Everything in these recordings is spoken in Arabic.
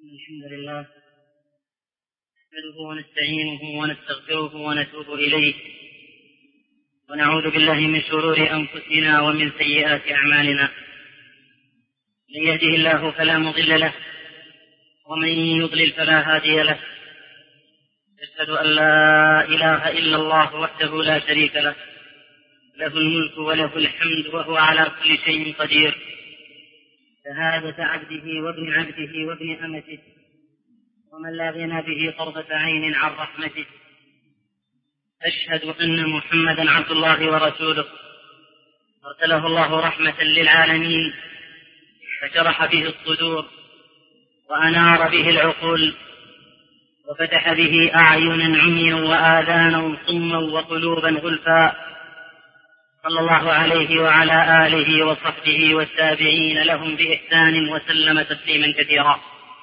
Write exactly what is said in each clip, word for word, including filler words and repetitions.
الحمد لله نحمده ونستعينه ونستغفره ونتوب إليه ونعوذ بالله من شرور أنفسنا ومن سيئات أعمالنا. من يهده الله فلا مضل له ومن يضلل فلا هادي له. أشهد أن لا إله إلا الله وحده لا شريك له، له الملك وله الحمد وهو على كل شيء قدير. شهادة عبده وابن عبده وابن أمته ومن لا غنى به طرفة عين عن رحمته. أشهد أن محمدا عبد الله ورسوله أرسله الله رحمة للعالمين، فشرح به الصدور وأنار به العقول وفتح به أعينا عميا وآذانا صما وقلوبا غلفا. صلى الله عليه وعلى آله وصحبه والتابعين لهم بإحسان وسلم تسليما كثيرا.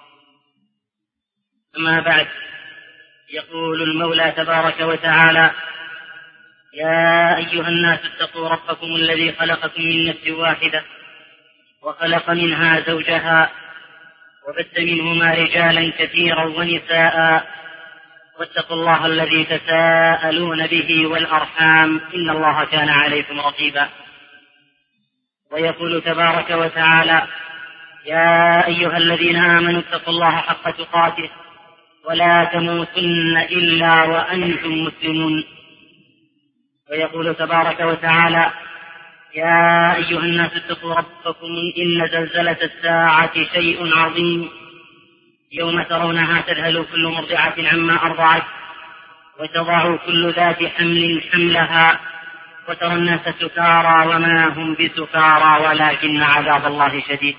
أما بعد، يقول المولى تبارك وتعالى: يا أيها الناس اتقوا ربكم الذي خلقكم من نفس واحدة وخلق منها زوجها وبث منهما رجالا كثيرا ونساء، واتقوا الله الذي تساءلون به والأرحام إن الله كان عليكم رقيبا. ويقول تبارك وتعالى: يا أيها الذين آمنوا اتقوا الله حق تقاته ولا تموتن إلا وأنتم مسلمون. ويقول تبارك وتعالى: يا أيها الناس اتقوا ربكم إن زلزلة الساعة شيء عظيم، يوم ترونها تذهل كل مرضعة عما أرضعت وتضع كل ذات حمل حملها وترى الناس سكارى وما هم بسكارى ولكن عذاب الله شديد.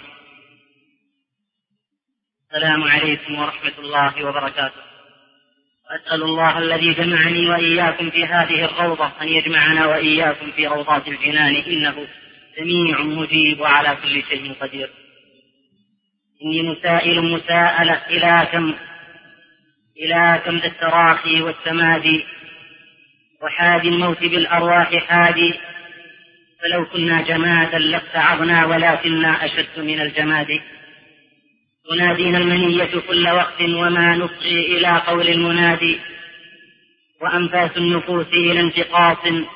السلام عليكم ورحمة الله وبركاته. أسأل الله الذي جمعني وإياكم في هذه الروضة أن يجمعنا وإياكم في روضات الجنان، إنه سميع مجيب وعلى كل شيء قدير. إني مسائل مساءلة إلى كم إلى كم ذا التراخي والتمادي وحادي الموت بالأرواح حادي، فلو كنا جمادا لاستعظنا ولكننا أشد من الجماد. تنادينا المنية كل وقت وما نصغي إلى قول المنادي، وأنفاس النفوس إلى انتقاص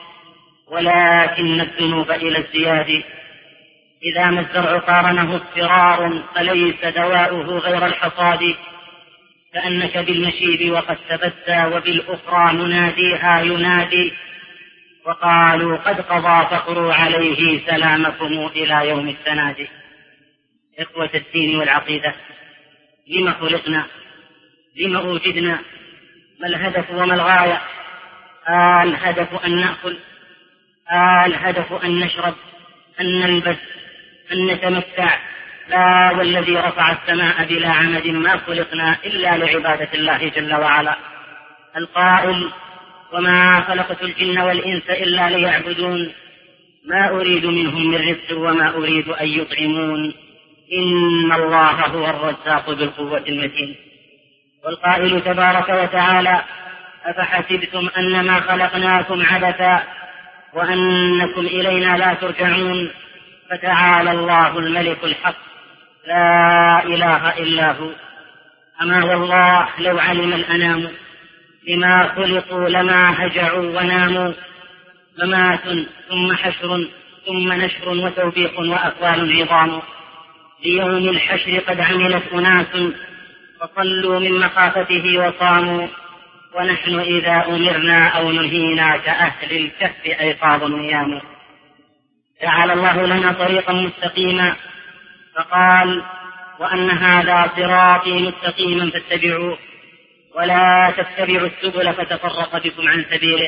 ولكن الذنوب إلى الزياد. إذا ما الزرع قارنه اضطرار فليس دواؤه غير الحصاد، كأنك بالنشيب وقد ثبت وبالأخرى مناديها ينادي، وقالوا قد قضى فقروا عليه سلامكم إلى يوم التنادي. إخوة الدين والعقيدة، لما خلقنا؟ لما أوجدنا؟ ما الهدف وما الغاية؟ آه الهدف أن نأكل، آه الهدف أن نشرب، أن نلبس، أن نتمتع. لا والذي رفع السماء بلا عمد ما خلقنا إلا لعبادة الله جل وعلا. القائل: وما خلقت الجن والإنس إلا ليعبدون، ما أريد منهم من رزق وما أريد أن يطعمون، إن الله هو الرزاق بالقوة المتين. والقائل تبارك وتعالى: أفحسبتم أنما خلقناكم عبثا وأنكم إلينا لا ترجعون، فتعالى الله الملك الحق لا إله إلا هو. أما والله لو علم الأنام لما خلقوا لما هجعوا وناموا، ممات ثم حشر ثم نشر وتوبيخ وأقوال عظام. ليوم الحشر قد عملت أناس فصلوا من مخافته وصاموا، ونحن إذا أمرنا أو نهينا كأهل الكهف أيقاظ نيام. جعل الله لنا طريقا مستقيما فقال: وأن هذا صراطي مستقيما فاتبعوه ولا تتبعوا السبل فتفرق بكم عن سبيله،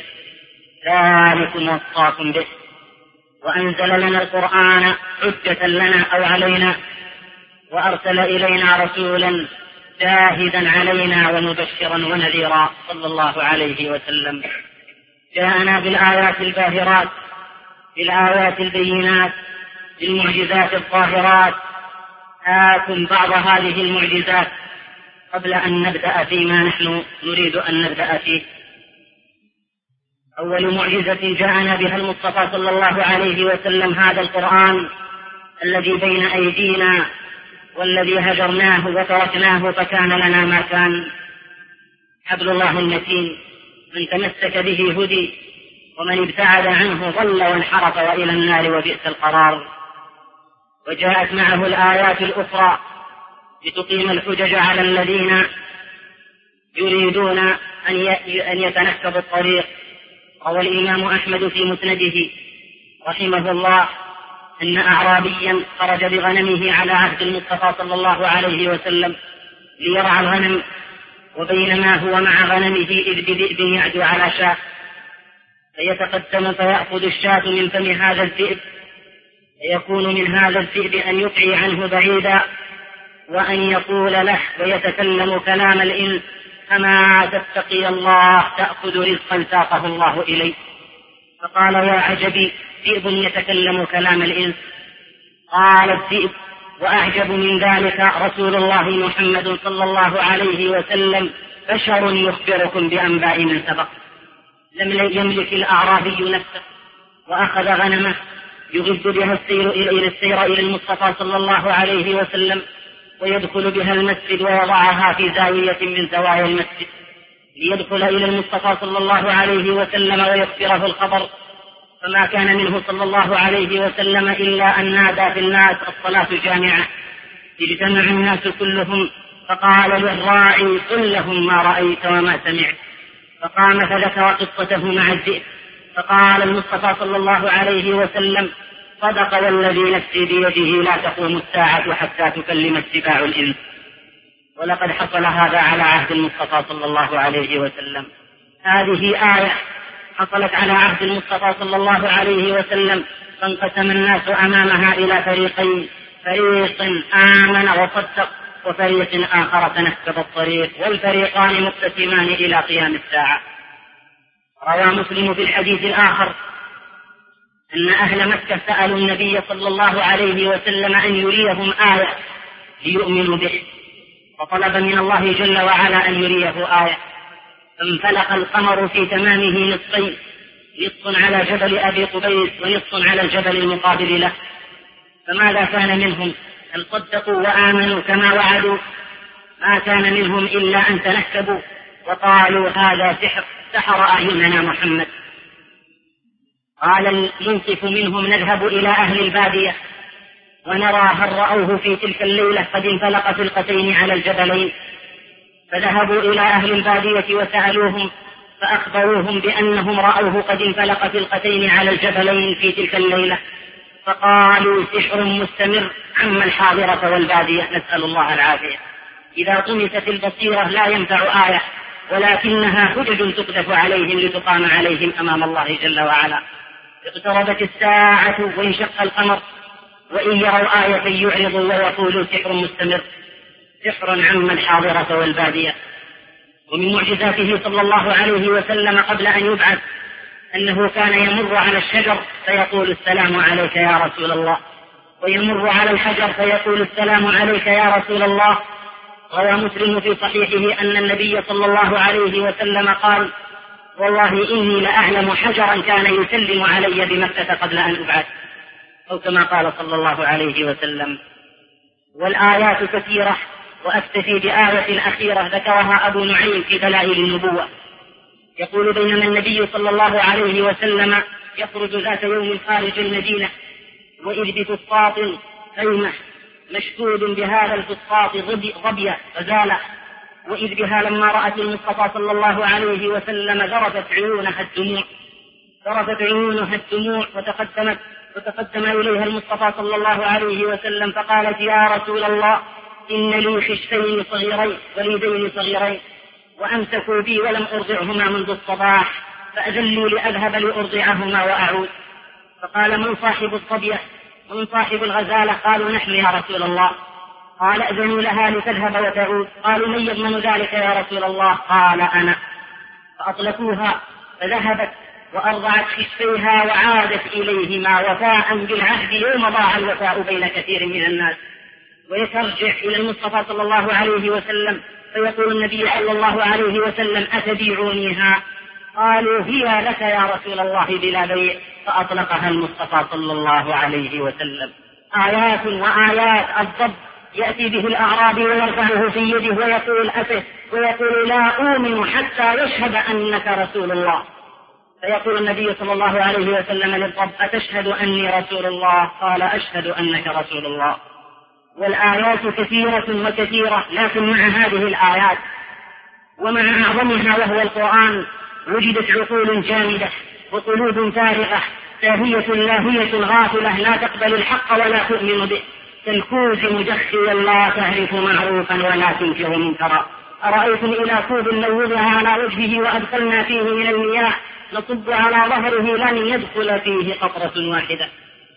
ذلكم وصاكم به. وأنزل لنا القرآن حجة لنا أو علينا، وأرسل إلينا رسولا شاهدا علينا ومبشرا ونذيرا صلى الله عليه وسلم. جاءنا بالآيات الباهرات، بالآيات البينات، بالمعجزات الظاهرات. آتم بعض هذه المعجزات قبل أن نبدأ فيما نحن نريد أن نبدأ فيه. أول معجزة جاءنا بها المصطفى صلى الله عليه وسلم هذا القرآن الذي بين أيدينا والذي هجرناه وتركناه فكان لنا ما كان. حبل الله المتين من تمسك به هدي، ومن ابتعد عنه ضل وانحرف وإلى النار وبئس القرار. وجاءت معه الآيات الأخرى لتقيم الحجج على الذين يريدون أن يتنكبوا الطريق. روى الإمام أحمد في مسنده رحمه الله أن أعرابيا خرج بغنمه على عهد المصطفى صلى الله عليه وسلم ليرعى الغنم، وبينما هو مع غنمه إذ بذئب يعدو على شاة، فيتقدم فيأخذ الشاة من فم هذا الذئب، فيكون من هذا الذئب أن يقعي عنه بعيدا، وأن يقول له ويتكلم كلام الإنس: أما تتقي الله تأخذ رزقا ساقه الله إليه. فقال: يا عجبي، ذئب يتكلم كلام الإنس. قال الذئب: وأعجب من ذلك رسول الله محمد صلى الله عليه وسلم بشر يخبركم بأنباء من سبق. لم يملك الأعرابي نفسه وأخذ غنمه يغد بها السير إلى السير إلى المصطفى صلى الله عليه وسلم، ويدخل بها المسجد ويضعها في زاوية من زوايا المسجد ليدخل إلى المصطفى صلى الله عليه وسلم ويخبره الخبر. فما كان منه صلى الله عليه وسلم إلا أن نادى في الناس: الصلاة جامعة. اجتمع الناس كلهم، فقال للراعي: قل لهم ما رأيت وما سمعت. فقام فذكر قصته مع الذئب، فقال المصطفى صلى الله عليه وسلم: صدق والذي نفسي بيده لا تقوم الساعة حتى تكلم السباع الإنس. ولقد حصل هذا على عهد المصطفى صلى الله عليه وسلم. هذه آية حصلت على عهد المصطفى صلى الله عليه وسلم، فانقسم الناس أمامها إلى فريقين: فريق آمن وصدق، وفريق آخر تنكب الطريق، والفريقان مقتسمان إلى قيام الساعة. روى مسلم في الحديث الآخر أن أهل مكة سألوا النبي صلى الله عليه وسلم أن يريهم آية ليؤمنوا به، فطلب من الله جل وعلا أن يريه آية، فانفلق القمر في تمامه نصفين: نصف على جبل أبي قبيس ونصف على الجبل المقابل له. فماذا كان منهم؟ هل صدقوا وآمنوا كما وعدوا؟ ما كان منهم إلا أن تنكبوا وقالوا: هذا سحر، سحر أعيننا محمد. قال المنصف منهم: نذهب إلى أهل البادية ونرى هل رأوه في تلك الليلة قد انفلق فلقتين على الجبلين. فذهبوا إلى أهل البادية وسألوهم، فأخبروهم بأنهم رأوه قد انفلق فلقتين على الجبلين في تلك الليلة. فقالوا: سحر مستمر عم الحاضرة والبادية، نسأل الله العافية. إذا طمست البصيرة لا ينفع آية، ولكنها حجج تقذف عليهم لتقام عليهم أمام الله جل وعلا. اقتربت الساعة وانشق القمر، وإن يروا آية يعرضوا ويقولوا: سحر مستمر. سحر عم الحاضرة والبادية. ومن معجزاته صلى الله عليه وسلم قبل أن يبعث أنه كان يمر على الشجر فيقول: السلام عليك يا رسول الله، ويمر على الحجر فيقول: السلام عليك يا رسول الله. روى مسلم في صحيحه أن النبي صلى الله عليه وسلم قال: والله إني لأعلم حجرا كان يسلم علي بمكة قبل أن أبعث، أو كما قال صلى الله عليه وسلم. والآيات كثيرة، وأكتفي بآية أخيرة ذكرها أبو نعيم في دلائل النبوة. يقول: بينما النبي صلى الله عليه وسلم يخرج ذات يوم خارج المدينة، وإذ بفسطاط خيمة مشدود بهذا الفسطاط ظبية غزالة، وإذ بها لما رأت المصطفى صلى الله عليه وسلم ذرفت عيونها الدموع ذرفت عيونها الدموع وتقدمت وتقدم إليها المصطفى صلى الله عليه وسلم فقالت: يا رسول الله، إن لي خشفين صغيرين وليدين صغيرين، وأمسكوا بي ولم أرضعهما منذ الصباح، فأذن لي لأذهب لأرضعهما وأعود. فقال: من صاحب الصبية ومن صاحب الغزالة؟ قالوا: نحن يا رسول الله. قال: أذنوا لها لتذهب وتعود. قالوا: من يضمن ذلك يا رسول الله؟ قال: أنا. فأطلقوها فذهبت وأرضعت خشفيها وعادت إليهما وفاء بالعهد يوم ضاع الوفاء بين كثير من الناس. ويترجع إلى المصطفى صلى الله عليه وسلم فيقول النبي صلى الله عليه وسلم: أتبيعونيها؟ قالوا: هي لك يا رسول الله بلا بيع. فأطلقها المصطفى صلى الله عليه وسلم. آيات وآيات الضب يأتي به الأعرابي ويرفعه في يده ويقول أفه، ويقول لا أؤمن حتى يشهد أنك رسول الله. فيقول النبي صلى الله عليه وسلم للرب أتشهد أني رسول الله؟ قال أشهد أنك رسول الله. والآيات كثيرة وكثيرة، لكن مع هذه الآيات ومع أعظمها وهو القرآن وجدت عقول جامدة وقلوب فارغة ساهية لاهية غافلة لا تقبل الحق ولا تؤمن به، كالكوز مجخيا لا تعرف معروفا ولا تنكر منكرا. أرأيتم إلى كوب لو وضع على وجهه وأدخلنا فيه من المياه نصب على ظهره لن يدخل فيه قطرة واحدة.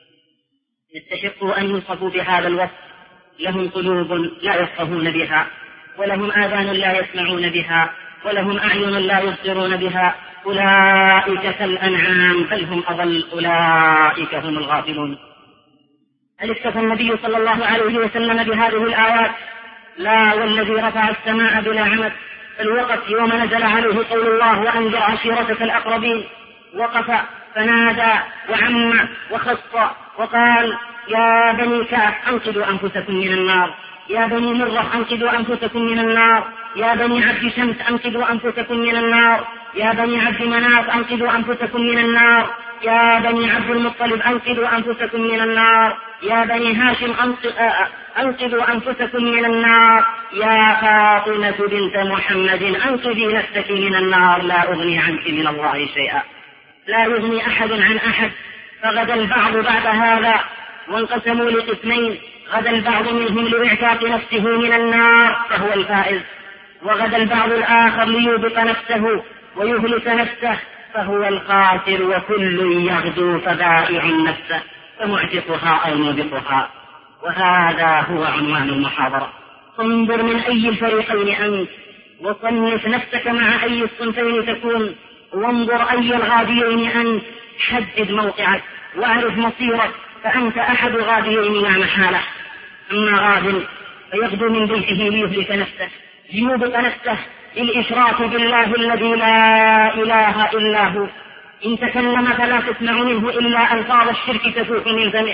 يستحقوا أن يوصفوا بهذا الوصف، لهم قلوب لا يفقهون بها، ولهم آذان لا يسمعون بها، ولهم أعين لا يبصرون بها، أولئك كالأنعام بل هم أضل، أولئك هم الغافلون. هل اكتفى النبي صلى الله عليه وسلم بهذه الآيات؟ لا، والذي رفع السماء بلا عمد. الوقت يوم نزل عليه قول الله وأنذر عشيرتك الأقربين، وقف فنادى وعم وخص وقال يا بني كعب أنقذوا أنفسكم من النار، يا بني مرة أنقذوا أنفسكم من النار، يا بني عبد شمس أنقذوا أنفسكم من النار، يا بني عبد مناف أنقذوا أنفسكم من النار، يا بني عبد المطلب أنقذوا أنفسكم من النار، يا بني هاشم أنقذوا أنفسكم من النار، يا فاطمة بنت محمد أنقذي نفسك من النار لا أغني عنك من الله شيئا. لا يغني أحد عن أحد. فغدا البعض بعد هذا وانقسموا لقسمين، غدا البعض منهم لإعتاق نفسه من النار فهو الفائز، وغدا البعض الآخر ليوبق نفسه ويهلك نفسه فهو الخاسر، وكل يغدو فبائع نفسه فمعتقها أو موبقها. وهذا هو عنوان المحاضرة. انظر من أي الفريقين أنت، وصنف نفسك مع أي الصنفين تكون، وانظر أي الغاديين أنت، حدد موقعك واعرف مصيرك، فأنت أحد غاديين لا محالة. أما غاد فيغدو من بيته ليهلك نفسه، ليوبق نفسه بالإشراك بالله الذي لا إله إلا هو. إن تكلم فلا تسمع منه إلا ألفاظ الشرك تفوح من فمه،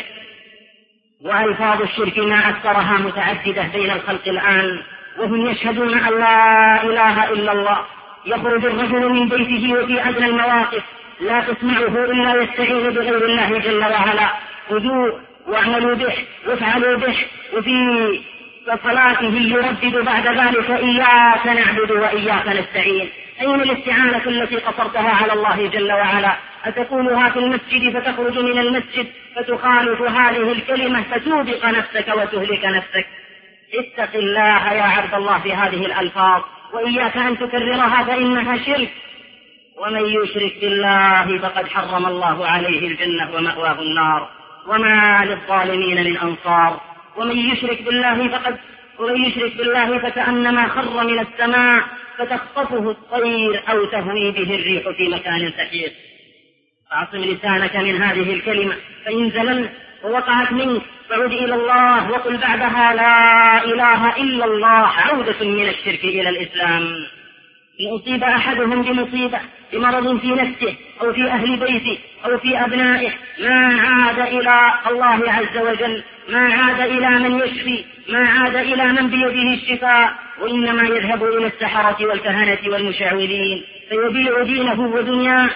وألفاظ الشرك ما أكثرها متعددة بين الخلق الآن، وهم يشهدون أن لا إله إلا الله. يخرج الرجل من بيته وفي أدنى المواقف لا تسمعه إلا يستعين بغير الله جل وعلا، خذوا واعملوا به وافعلوا به، وفي صلاته يردد بعد ذلك إياك نعبد وإياك نستعين. أين الاستعانة التي قصرتها على الله جل وعلا؟ أتقولها في المسجد فتخرج من المسجد فتخالف هذه الكلمة فتوبق نفسك وتهلك نفسك. اتق الله يا عبد الله في هذه الألفاظ، وإياك أن تكررها فإنها شرك. ومن يشرك بالله فقد حرم الله عليه الجنة ومأواه النار وما للظالمين من أنصار. ومن يشرك بالله فقد ومن يشرك بالله فكأنما خر من السماء فتخطفه الطير أو تهوي به الريح في مكان سحيق. فاعصم لسانك من هذه الكلمة، فإن زللت ووقعت منك فعد إلى الله وقل بعدها لا إله إلا الله، عودة من الشرك إلى الإسلام. إن أصيب أحدهم بمصيبة بمرض في نفسه أو في أهل بيته أو في أبنائه ما عاد إلى الله عز وجل، ما عاد إلى من يشفي، ما عاد إلى من بيده الشفاء، وإنما يذهب إلى السحرة والكهنة والمشعوذين فيبيع دينه ودنياه،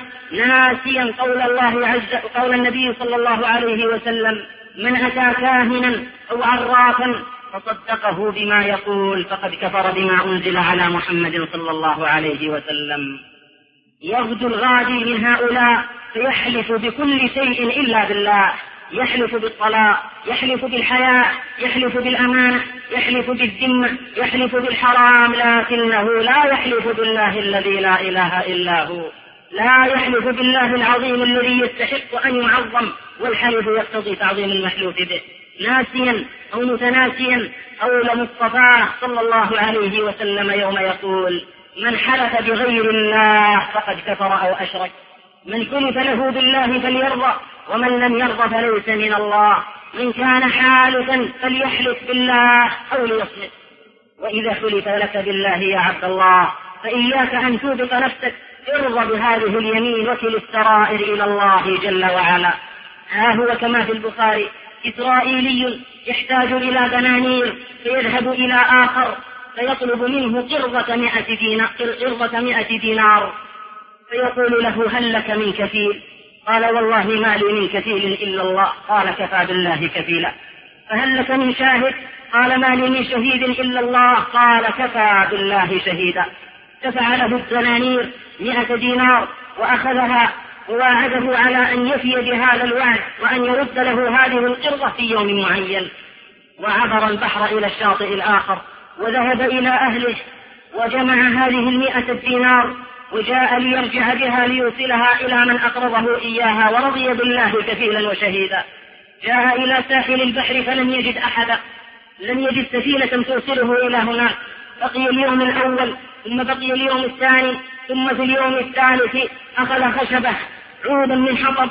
ناسيا قول الله عز قول النبي صلى الله عليه وسلم من أتى كاهنا أو عرافا فصدقه بما يقول فقد كفر بما أنزل على محمد صلى الله عليه وسلم. يغدو الغادي من هؤلاء فيحلف بكل شيء إلا بالله، يحلف بالطلاق، يحلف بالحياء، يحلف بالأمانة، يحلف بالذمة، يحلف بالحرام، لكنه لا يحلف بالله الذي لا إله إلا هو، لا يحلف بالله العظيم الذي يستحق أن يعظم، والحلف يقتضي تعظيم المحلوف به، ناسيا أو متناسيا قول مصطفى صلى الله عليه وسلم يوم يقول من حلف بغير الله فقد كفر أو أشرك. من حلف له بالله فليرضى، ومن لم يرضى فليس من الله. من كان حالفا فليحلف بالله أو ليصمت. وإذا حلف لك بالله يا عبد الله فإياك أن توبق نفسك، ارضى بهذه اليمين وكل السرائر إلى الله جل وعلا. ها هو كما في البخاري إسرائيلي يحتاج إلى دنانير فيذهب إلى آخر فيطلب منه قرضة مئة دينار, قرضة مئة دينار فيقول له هل لك من كفيل؟ قال والله ما لي من كفيل إلا الله. قال كفى بالله كفيلا. فهل لك من شاهد؟ قال ما لي من شهيد إلا الله. قال كفى بالله شهيدا. دفع له الدنانير مئة دينار وأخذها وواعده على أن يفي بهذا الوعد وأن يرد له هذه القرضة في يوم معين. وعبر البحر إلى الشاطئ الآخر وذهب إلى أهله وجمع هذه المئة الدينار وجاء ليرجع بها ليوصلها إلى من أقرضه إياها ورضي بالله كفيلا وشهيدا. جاء إلى ساحل البحر فلم يجد أحدا، لم يجد سفينة توصله إلى هناك. بقي اليوم الأول ثم بقي اليوم الثاني ثم في اليوم الثالث أخذ خشبة عودا من حطب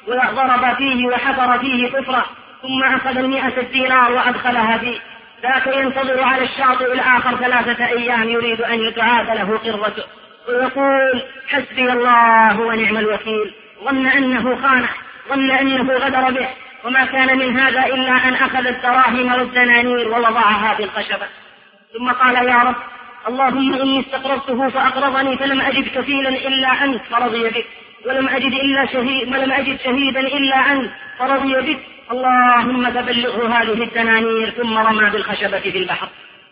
وضرب فيه وحفر فيه كفرة ثم أخذ المئة الدينار وأدخلها فيه. ذاك ينتظر على الشاطئ الآخر ثلاثة أيام يريد أن يتعاد له قرته ويقول حسبي الله ونعم الوكيل. ظن أنه خانه، ظن أنه غدر به، وما كان من هذا إلا أن أخذ الدراهم والدنانير ووضعها في الخشبة. ثم قال يا رب اللهم إني استقرضته فأقرضني فلم أجد كفيلا إلا أنت فرضي بك، ولم أجد إلا شهيد ولم أجد شهيدا إلا أنت فرضي بك، اللهم فبلغه هذه الدنانير. ثم رمى بالخشبة في البحر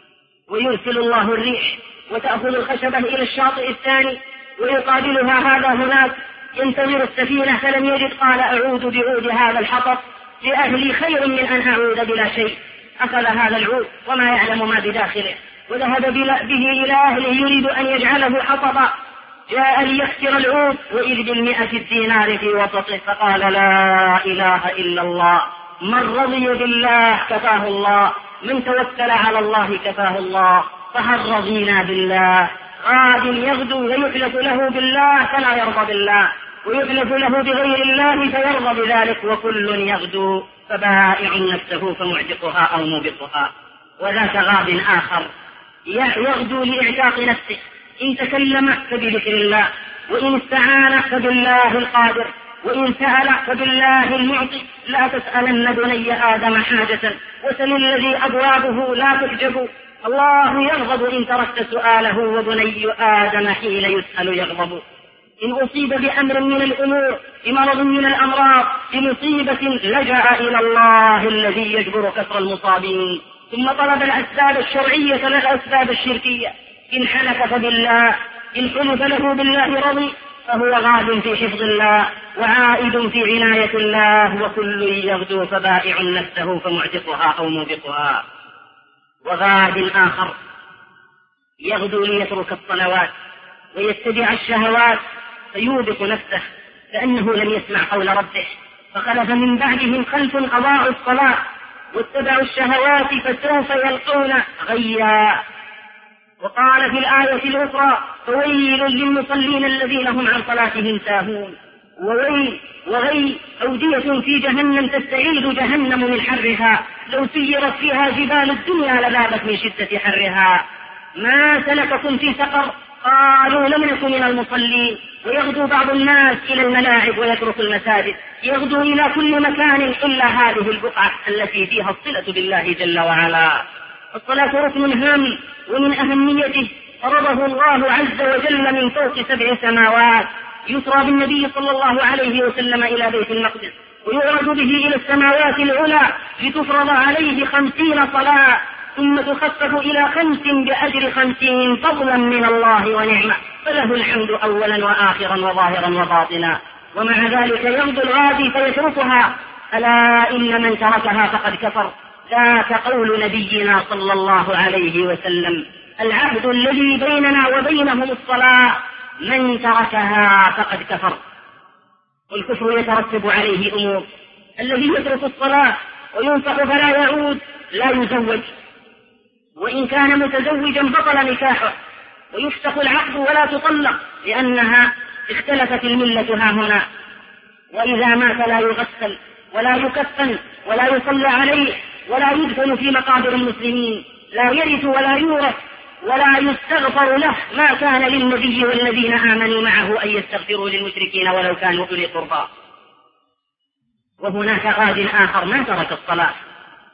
ويرسل الله الريح وتأخذ الخشبة إلى الشاطئ الثاني ويقابلها هذا هناك ينتظر السفينة فلم يجد. قال أعود بعود هذا الحطب لأهلي خير من أن أعود بلا شيء. أخذ هذا العود وما يعلم ما بداخله وذهب به إلى أهله يريد أن يجعله حطبا. جاء ليكسر العود وإذ بالمئة الدينار في وسطه فقال لا إله إلا الله. من رضي بالله كفاه الله، من توكل على الله كفاه الله. فهل رضينا بالله؟ غاد يغدو ويحلف له بالله فلا يرضى بالله، ويحلف له بغير الله فيرضى بذلك، وكل يغدو فبائع نفسه فمعتقها أو موبقها. وذاك غاد آخر يغدو لإعتاق نفسه، إن تكلم فبذكر الله، وإن استعان فبالله القادر، وإن سأل فبالله المعطي. لا تسألن بني آدم حاجة وسل الذي أبوابه لا تحجب. الله يغضب إن تركت سؤاله، وبني آدم حين يسأل يغضب. إن أصيب بأمر من الأمور، بمرض من الأمراض، بمصيبة لجأ إلى الله الذي يجبر كسر المصابين، ثم طلب الأسباب الشرعية لا الأسباب الشركية. إن حلف فبالله، إن حلف له بالله رضي، فهو غاد في حفظ الله وعائد في عناية الله. وكل يغدو فبائع نفسه فمعتقها أو موبقها. وغاد آخر يغدو ليترك الصلوات ويتبع الشهوات فيوبق نفسه كأنه لم يسمع قول ربه. فخلف من بعدهم خلف أضاعوا الصلاة واتبعوا الشهوات فسوف يلقون غيا. وقال في الآية الأخرى فويل للمصلين الذين هم عن صلاتهم ساهون. وويل وغي أودية في جهنم تستعيد جهنم من حرها، لو سيرت فيها جبال الدنيا لذابت من شدة حرها. ما سلككم في سقر؟ قالوا لم نكن من المصلين. ويغدو بعض الناس إلى الملاعب ويترك المساجد، يغدو إلى كل مكان إلا هذه البقعة التي فيها الصلة بالله جل وعلا. الصلاة ركن هام ومن أهميته فرضه الله عز وجل من فوق سبع سماوات، يسرى بالنبي صلى الله عليه وسلم إلى بيت المقدس ويعرج به إلى السماوات العلى لتفرض عليه خمسين صلاة، ثم تخفف إلى خمس بأجر خمسين فضلا من الله ونعمة، فله الحمد أولا وآخرا وظاهرا وباطنا. ومع ذلك يغدو الغادي فيتركها. ألا إن من تركها فقد كفر. ذاك قول نبينا صلى الله عليه وسلم العهد الذي بيننا وبينهم الصلاة، من تركها فقد كفر. والكفر يترتب عليه أمور. الذي يترك الصلاة وينفق فلا يعود لا يزوج، وإن كان متزوجا بطل نكاحه، ويفسخ العقد ولا تطلق لأنها اختلفت الملة ها هنا. وإذا مات لا يغسل ولا يكفن ولا يصلى عليه ولا يدفن في مقابر المسلمين، لا يرث ولا يورث ولا يستغفر له. ما كان للنبي والذين آمنوا معه أن يستغفروا للمشركين ولو كانوا أولي قربى. وهناك غاد آخر ما ترك الصلاة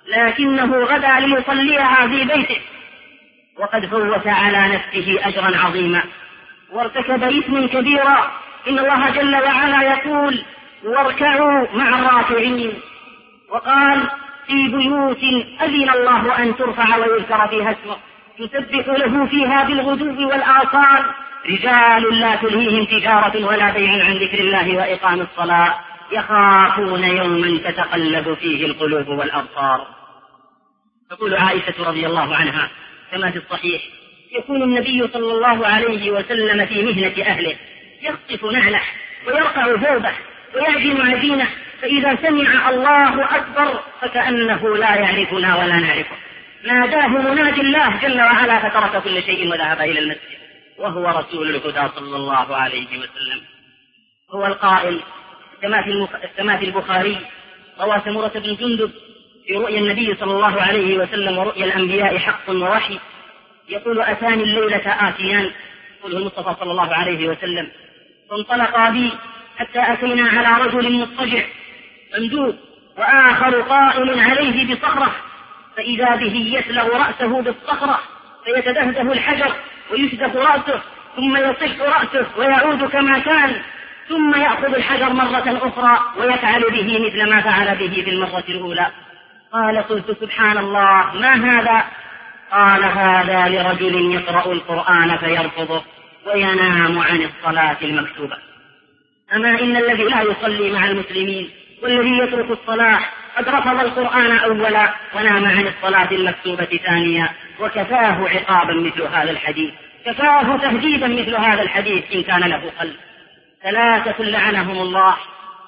لكنه غدا ليصليها في بيته، وقد فوت على نفسه أجرا عظيما وارتكب إثما كبيرا. إن الله جل وعلا يقول: واركعوا مع الراكعين. وقال: في بيوت أذن الله أن ترفع ويذكر فيها اسمه يسبح له فيها بالغدو والآصال رجال لا تلهيهم تجارة ولا بيع عن ذكر الله وإقام الصلاة يخافون يوما تتقلب فيه القلوب والأبصار. تقول عائشة رضي الله عنها كما في الصحيح: يكون النبي صلى الله عليه وسلم في مهنة أهله يخطف نعله ويرقع ثوبه ويعجن عجينه، فإذا سمع الله أكبر فكأنه لا يعرفنا ولا نعرفه، ناداه منادي الله جل وعلا فترك كل شيء وذهب إلى المسجد، وهو رسول الهدى صلى الله عليه وسلم. هو القائل كما في, المخ... كما في البخاري: روى سمرة بن جندب في رؤيا النبي صلى الله عليه وسلم: ورؤيا الأنبياء حق ووحي. يقول: أتاني الليلة آتيان، يقوله المصطفى صلى الله عليه وسلم، فانطلقا بي حتى أتينا على رجل مضطجع ممدود وآخر قائم عليه بصخرة، فإذا به يسلغ رأسه بالصخرة فيتدهده الحجر ويشدخ رأسه ثم يصح رأسه ويعود كما كان، ثم يأخذ الحجر مرة أخرى ويفعل به مثل ما فعل به في المرة الأولى. قال: قلت: سبحان الله، ما هذا؟ قال: هذا لرجل يقرأ القرآن فيرفضه وينام عن الصلاة المكتوبة. أما إن الذي لا يصلي مع المسلمين والذي يترك الصلاة قد رفض القرآن أولا ونام عن الصلاة المكتوبة ثانيا، وكفاه عقابا مثل هذا الحديث، كفاه تهديدا مثل هذا الحديث إن كان له قلب. ثلاثة لعنهم الله: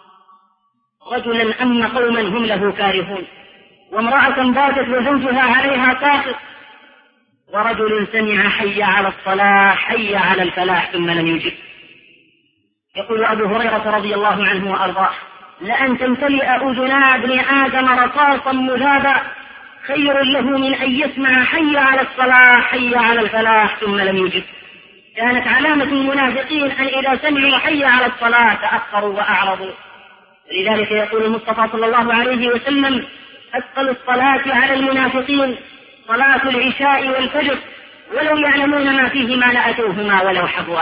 رجلا أم قوما هم له كارهون، وامرأة باتت وزوجها عليها ساخط، ورجل سمع حي على الصلاة حي على الفلاح ثم لم يجب. يقول أبو هريرة رضي الله عنه وأرضاه: لأن تمتلئ أذنا ابن آدم رصاصا مذابا خير له من أن يسمع حي على الصلاة حي على الفلاح ثم لم يجب. كانت علامة المنافقين أن إذا سمعوا حي على الصلاة تأخروا وأعرضوا. لذلك يقول المصطفى صلى الله عليه وسلم: أثقل الصلاة على المنافقين صلاة العشاء والفجر، ولو يعلمون ما فيهما لأتوهما ولو حبوا.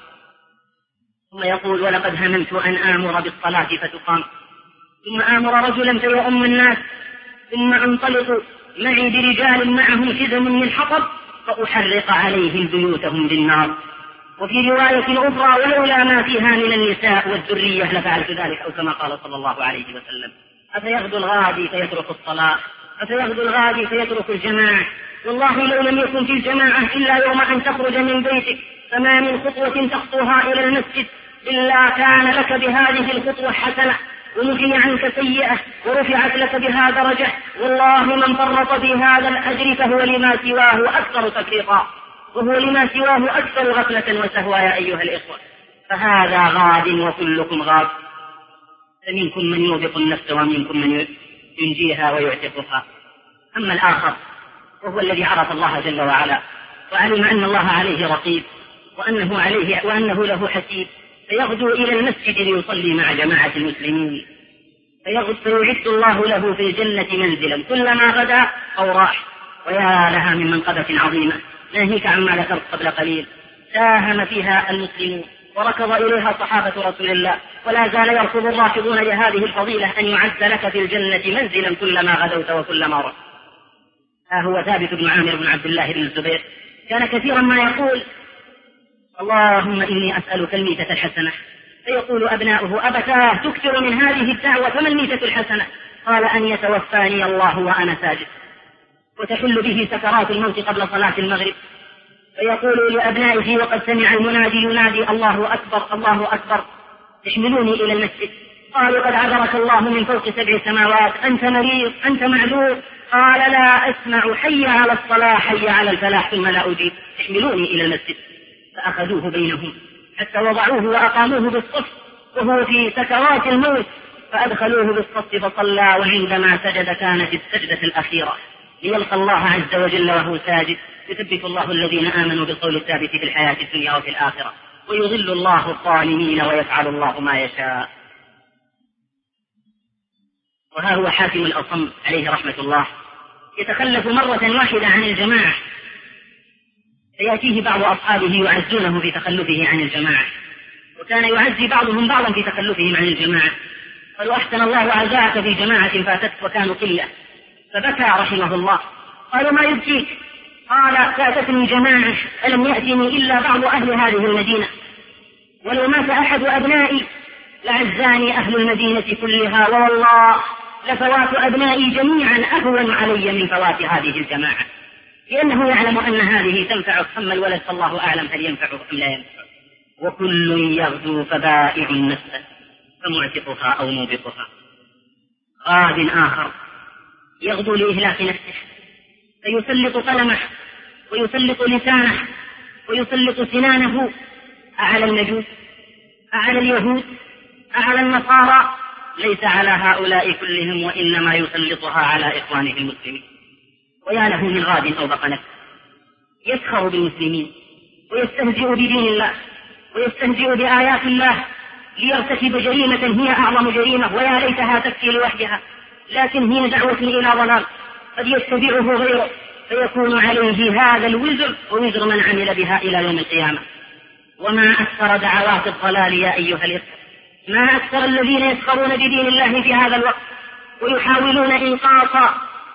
ثم يقول: ولقد هممت أن آمر بالصلاة فتقام، ثم آمر رجلا فيؤم الناس، ثم أنطلق معي برجال معهم حزم من حطب فأحرق عليهم بيوتهم بالنار. وفي رواية أخرى: ولولا ما فيها من النساء والذرية لفعلت ذلك، أو كما قال صلى الله عليه وسلم. أفيغدو الغادي فيترك الصلاة؟ أفيغدو الغادي فيترك الجماعة؟ والله لو لم يكن في الجماعة إلا يوم أن تخرج من بيتك فما من خطوة تخطوها إلى المسجد إلا كان لك بهذه الخطوة حسنة ومحي عنك سيئة ورفعت لك بها درجة، والله من فرط في هذا الأجر فهو لما سواه أكثر تفريطا، وهو لما سواه أكثر غفلة وسهوى. يا أيها الإخوة، فهذا غاد وكلكم غاد، فمنكم من يوبق النفس ومنكم من ينجيها ويعتقها. أما الآخر وهو الذي عرف الله جل وعلا وعلم أن الله عليه رقيب وأنه, عليه وأنه له حسيب، فيغدو إلى المسجد ليصلي مع جماعة المسلمين، فيعد الله له في الجنة منزلا كلما غدا أو راح. ويا لها من منقبة عظيمة ناهيك عما ذكرت قبل قليل، ساهم فيها المسلمون وركض إليها صحابة رسول الله، ولا زال يركض الراكضون لهذه الفضيلة أن يعد لك في الجنة منزلا كلما غدوت وكلما رحت. ها هو ثابت بن عامر بن عبد الله بن الزبير كان كثيرا ما يقول: اللهم إني أسألك الميتة الحسنة، فيقول أبناؤه: أبتاه تكثر من هذه الدعوة، فما الميتة الحسنة؟ قال: أن يتوفاني الله وأنا ساجد، وتحل به سكرات الموت قبل صلاة المغرب، فيقول لأبنائه وقد سمع المنادي ينادي: الله أكبر الله أكبر، احملوني إلى المسجد. قالوا: قد عذرك الله من فوق سبع سماوات، أنت مريض أنت معذور. قال: لا أسمع حي على الصلاة حي على الفلاح ثم لا أجيب، احملوني إلى المسجد. فأخذوه بينهم حتى وضعوه وأقاموه بالصف وهو في سكرات الموت، فأدخلوه بالصف فصلى، وعندما سجد كانت السجدة الأخيرة ليلقى الله عز وجل وهو ساجد. يثبت الله الذين آمنوا بالقول الثابت في الحياة الدنيا وفي الآخرة، ويضل الله الظالمين ويفعل الله ما يشاء. وها هو حاتم الأصم عليه رحمة الله يتخلف مرة واحدة عن الجماعة، فيأتيه بعض أصحابه يعزونه في تخلفه عن الجماعة، وكان يعزي بعضهم بعضا في تخلفهم عن الجماعة، قالوا أحسن الله عزاك في جماعة فاتتك وكانوا قلة، فبكى رحمه الله. قالوا ما يبكيك؟ قال فاتتني جماعة ألم يأتني إلا بعض أهل هذه المدينة، ولو مات أحد أبنائي لعزاني أهل المدينة كلها، والله لفوات أبنائي جميعا أهون علي من فوات هذه الجماعة، لأنه يعلم أن هذه تنفعه، أما الولد فالله أعلم هل ينفعه أم لا ينفعه. وكل يغدو فبائع نفسه فمعتقها أو موبقها. غاد آخر يغدو لإهلاك نفسه فيسلط قلمه ويسلط لسانه ويسلط سنانه أعلى المجوس، أعلى اليهود، أعلى النصارى، ليس على هؤلاء كلهم، وإنما يسلطها على إخوانه المسلمين. ويا له من غاد أوبق نفسه يسخر بالمسلمين ويستهزئ بدين الله ويستهزئ بآيات الله ليرتكب جريمة هي أعظم جريمة، ويا ليتها تكفي لوحدها، لكن هي دعوة إلى ضلال قد يتبعه غيره فيكون عليه هذا الوزر ووزر من عمل بها إلى يوم القيامة. وما أكثر دعوات الضلال يا أيها الإخوة، ما أكثر الذين يسخرون بدين الله في هذا الوقت ويحاولون إنقاص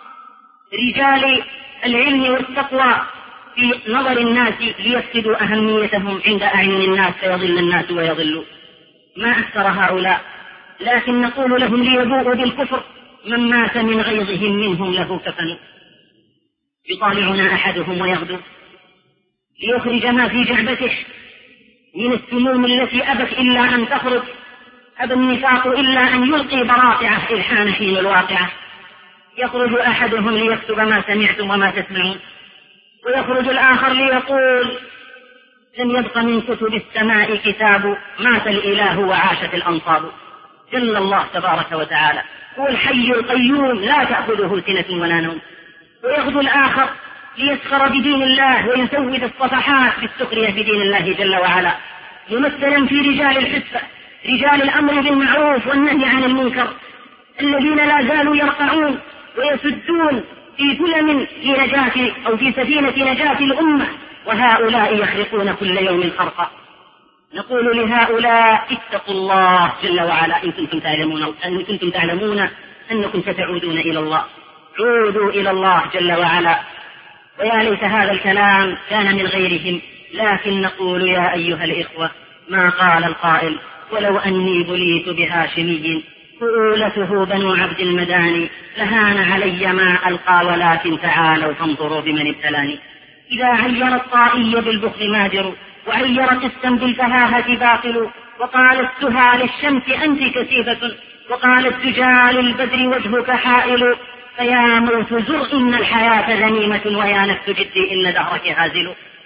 رجال العلم والتقوى في نظر الناس ليفسدوا أهميتهم عند أعين الناس فيضل الناس ويضلوا. ما أكثر هؤلاء، لكن نقول لهم ليبوءوا بالكفر، من مات من غيظهم منهم له كفن. يطالعنا أحدهم ويغدو ليخرج ما في جعبته من السموم التي أبت إلا أن تخرج، أبى النفاق إلا أن يلقي براطعه إذ حان حين الواقعة. يخرج أحدهم ليكتب ما سمعتم وما تسمعون، ويخرج الآخر ليقول لم يبق من كتب السماء كتاب، مات الإله وعاشت الأنصاب. جل الله تبارك وتعالى هو الحي القيوم لا تأخذه سنة ولا نوم. ويغدو الآخر ليسخر بدين الله ويزود الصفحات بالسخرية بدين الله جل وعلا، ممثلا في رجال الحسة، رجال الأمر بالمعروف والنهي عن المنكر، الذين لا زالوا يرقعون ويسدون في سلم لنجاة أو في سفينة نجاة الأمة، وهؤلاء يخرقون كل يوم خرقا. نقول لهؤلاء اتقوا الله جل وعلا إن كنتم تعلمون, إن كنتم تعلمون أنكم ستعودون إلى الله، عودوا إلى الله جل وعلا. ويا ليت هذا الكلام كان من غيرهم، لكن نقول يا أيها الإخوة ما قال القائل ولو أني بليت بهاشمي فؤولته بنو عبد المداني لهان علي ما ألقى، ولكن تعالوا فانظروا بمن ابتلاني. إذا عير الطائي بالبخل ماجر وعير قسطا بالفهاهة باطل، وقال السهى للشمس أنت كسيفة وقال الدجى للبدر وجهك حائل، فيا موت زر إن الحياة ذميمة ويا نفس جدي إن دهرك هازل.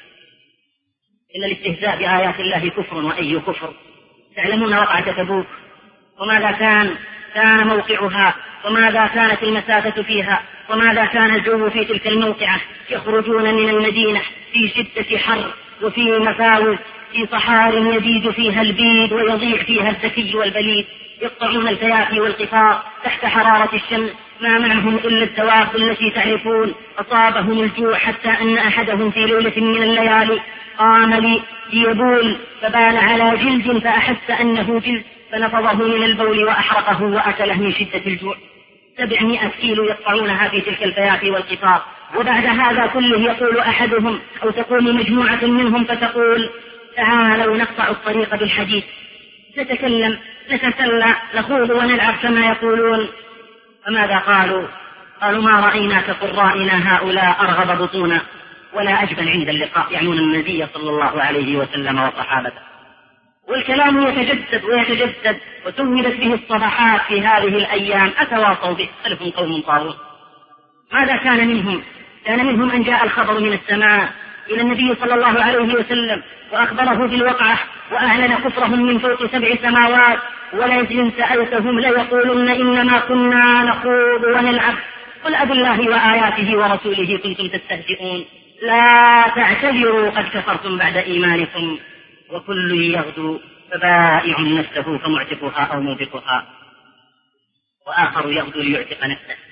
إن الاستهزاء بآيات الله كفر وأي كفر. تعلمون وقعة تبوك وماذا كان كان موقعها وماذا كانت المسافة فيها وماذا كان الجو في تلك الموقعة. يخرجون من المدينة في شدة حر وفي مفاوز، في صحار يبيد فيها البيد ويضيع فيها الذكي والبليد، يقطعون الكيافي والقفار تحت حرارة الشمس، ما معهم إلا الدواب التي تعرفون. أصابهم الجوع حتى أن أحدهم في ليلة من الليالي قام لي ليبول فبال على جلد فأحس أنه جلد فنفضه من البول وأحرقه وأكله من شدة الجوع. سبعمائة كيلو يقطعونها في تلك الكيافي والقفار. وبعد هذا كله يقول أحدهم أو تقوم مجموعة منهم فتقول تعالوا نقطع الطريق بالحديث، نتكلم نتسلى نخوض ونلعب كما يقولون. فماذا قالوا؟ قالوا ما رأينا كقرائنا هؤلاء أرغب بطونا ولا أجبن عند اللقاء، يعنون النبي صلى الله عليه وسلم وصحابته. والكلام يتجدد ويتجدد وتوهدت به الصفحات في هذه الأيام، أتواصوا به خلف قوم طاغون. ماذا كان منهم؟ كان منهم أن جاء الخبر من السماء إلى النبي صلى الله عليه وسلم وأخبره بالوقعة وأعلن كفرهم من فوق سبع سماوات، ولئن سألتهم ليقولن إنما كنا نخوض ونلعب قل أب الله وآياته ورسوله كنتم تستهزئون لا تعتذروا قد كفرتم بعد إيمانكم. وكل يغدو فبائع نفسه فمعتقها أو موبقها. وآخر يغدو ليعتق نفسه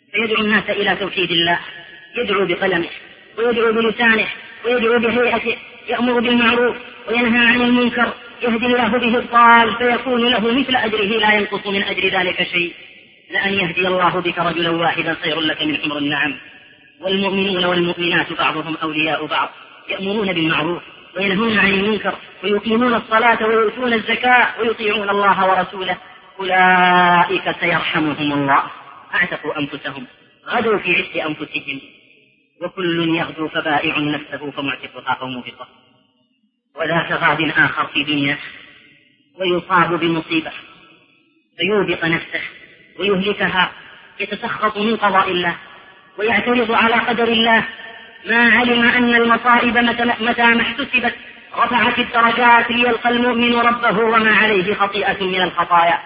فيدعو الناس إلى توحيد الله، يدعو بقلمه ويدعو بلسانه ويدعو بهيئته، يأمر بالمعروف وينهى عن المنكر، يهدي الله به الضال فيكون له مثل أجره لا ينقص من أجر ذلك شيء. لأن يهدي الله بك رجلا واحدا خير لك من حمر النعم. والمؤمنون والمؤمنات بعضهم أولياء بعض، يأمرون بالمعروف وينهون عن المنكر ويقيمون الصلاة ويؤتون الزكاة ويطيعون الله ورسوله، أولئك سيرحمهم الله، اعتقوا أنفسهم غدوا في عز أنفسهم، وكل يغدو فبائع نفسه فمعتقها أو موبقها. وذاك غاد آخر في دنيا ويصاب بمصيبة فيوبق نفسه ويهلكها، يتسخط من قضاء الله ويعترض على قدر الله، ما علم أن المصائب متى ما احتسبت رفعت الدرجات ليلقى المؤمن ربه وما عليه خطيئة من الخطايا،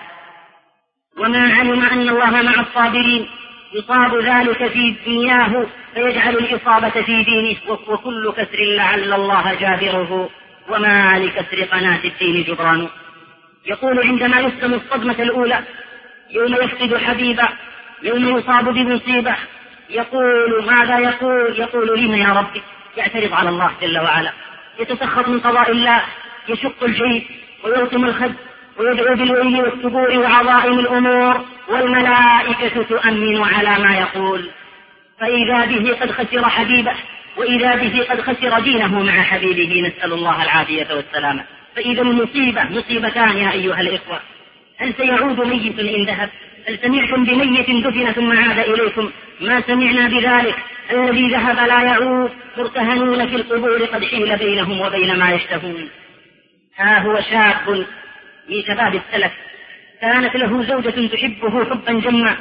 وما علم أن الله مع الصابرين يصاب ذلك في دنياه فيجعل الإصابة في دينه، وكل كسر لعل الله جابره وما لكسر قناة الدين جبران. يقول عندما يسلم الصدمة الأولى يوم يفقد حبيبا، يوم يصاب بمصيبة، يقول ماذا يقول؟ يقول لما يا ربي؟ يعترض على الله جل وعلا، يتسخط من قضاء الله، يشق الجيب ويلطم الخد ويدعو بالويل والثبور وعظائم الأمور، والملائكة تؤمن على ما يقول، فإذا به قد خسر حبيبه وإذا به قد خسر دينه مع حبيبه، نسأل الله العافية والسلامة. فإذا المصيبة مصيبتان يا أيها الإخوة، هل سيعود ميت إن ذهب؟ هل سمعتم بميت دفن ثم عاد إليكم؟ ما سمعنا بذلك. الذي ذهب لا يعود، مرتهنون في القبور قد حيل بينهم وبين ما يشتهون. ها هو شاب من شباب السلف كانت له زوجة تحبه حبا جما،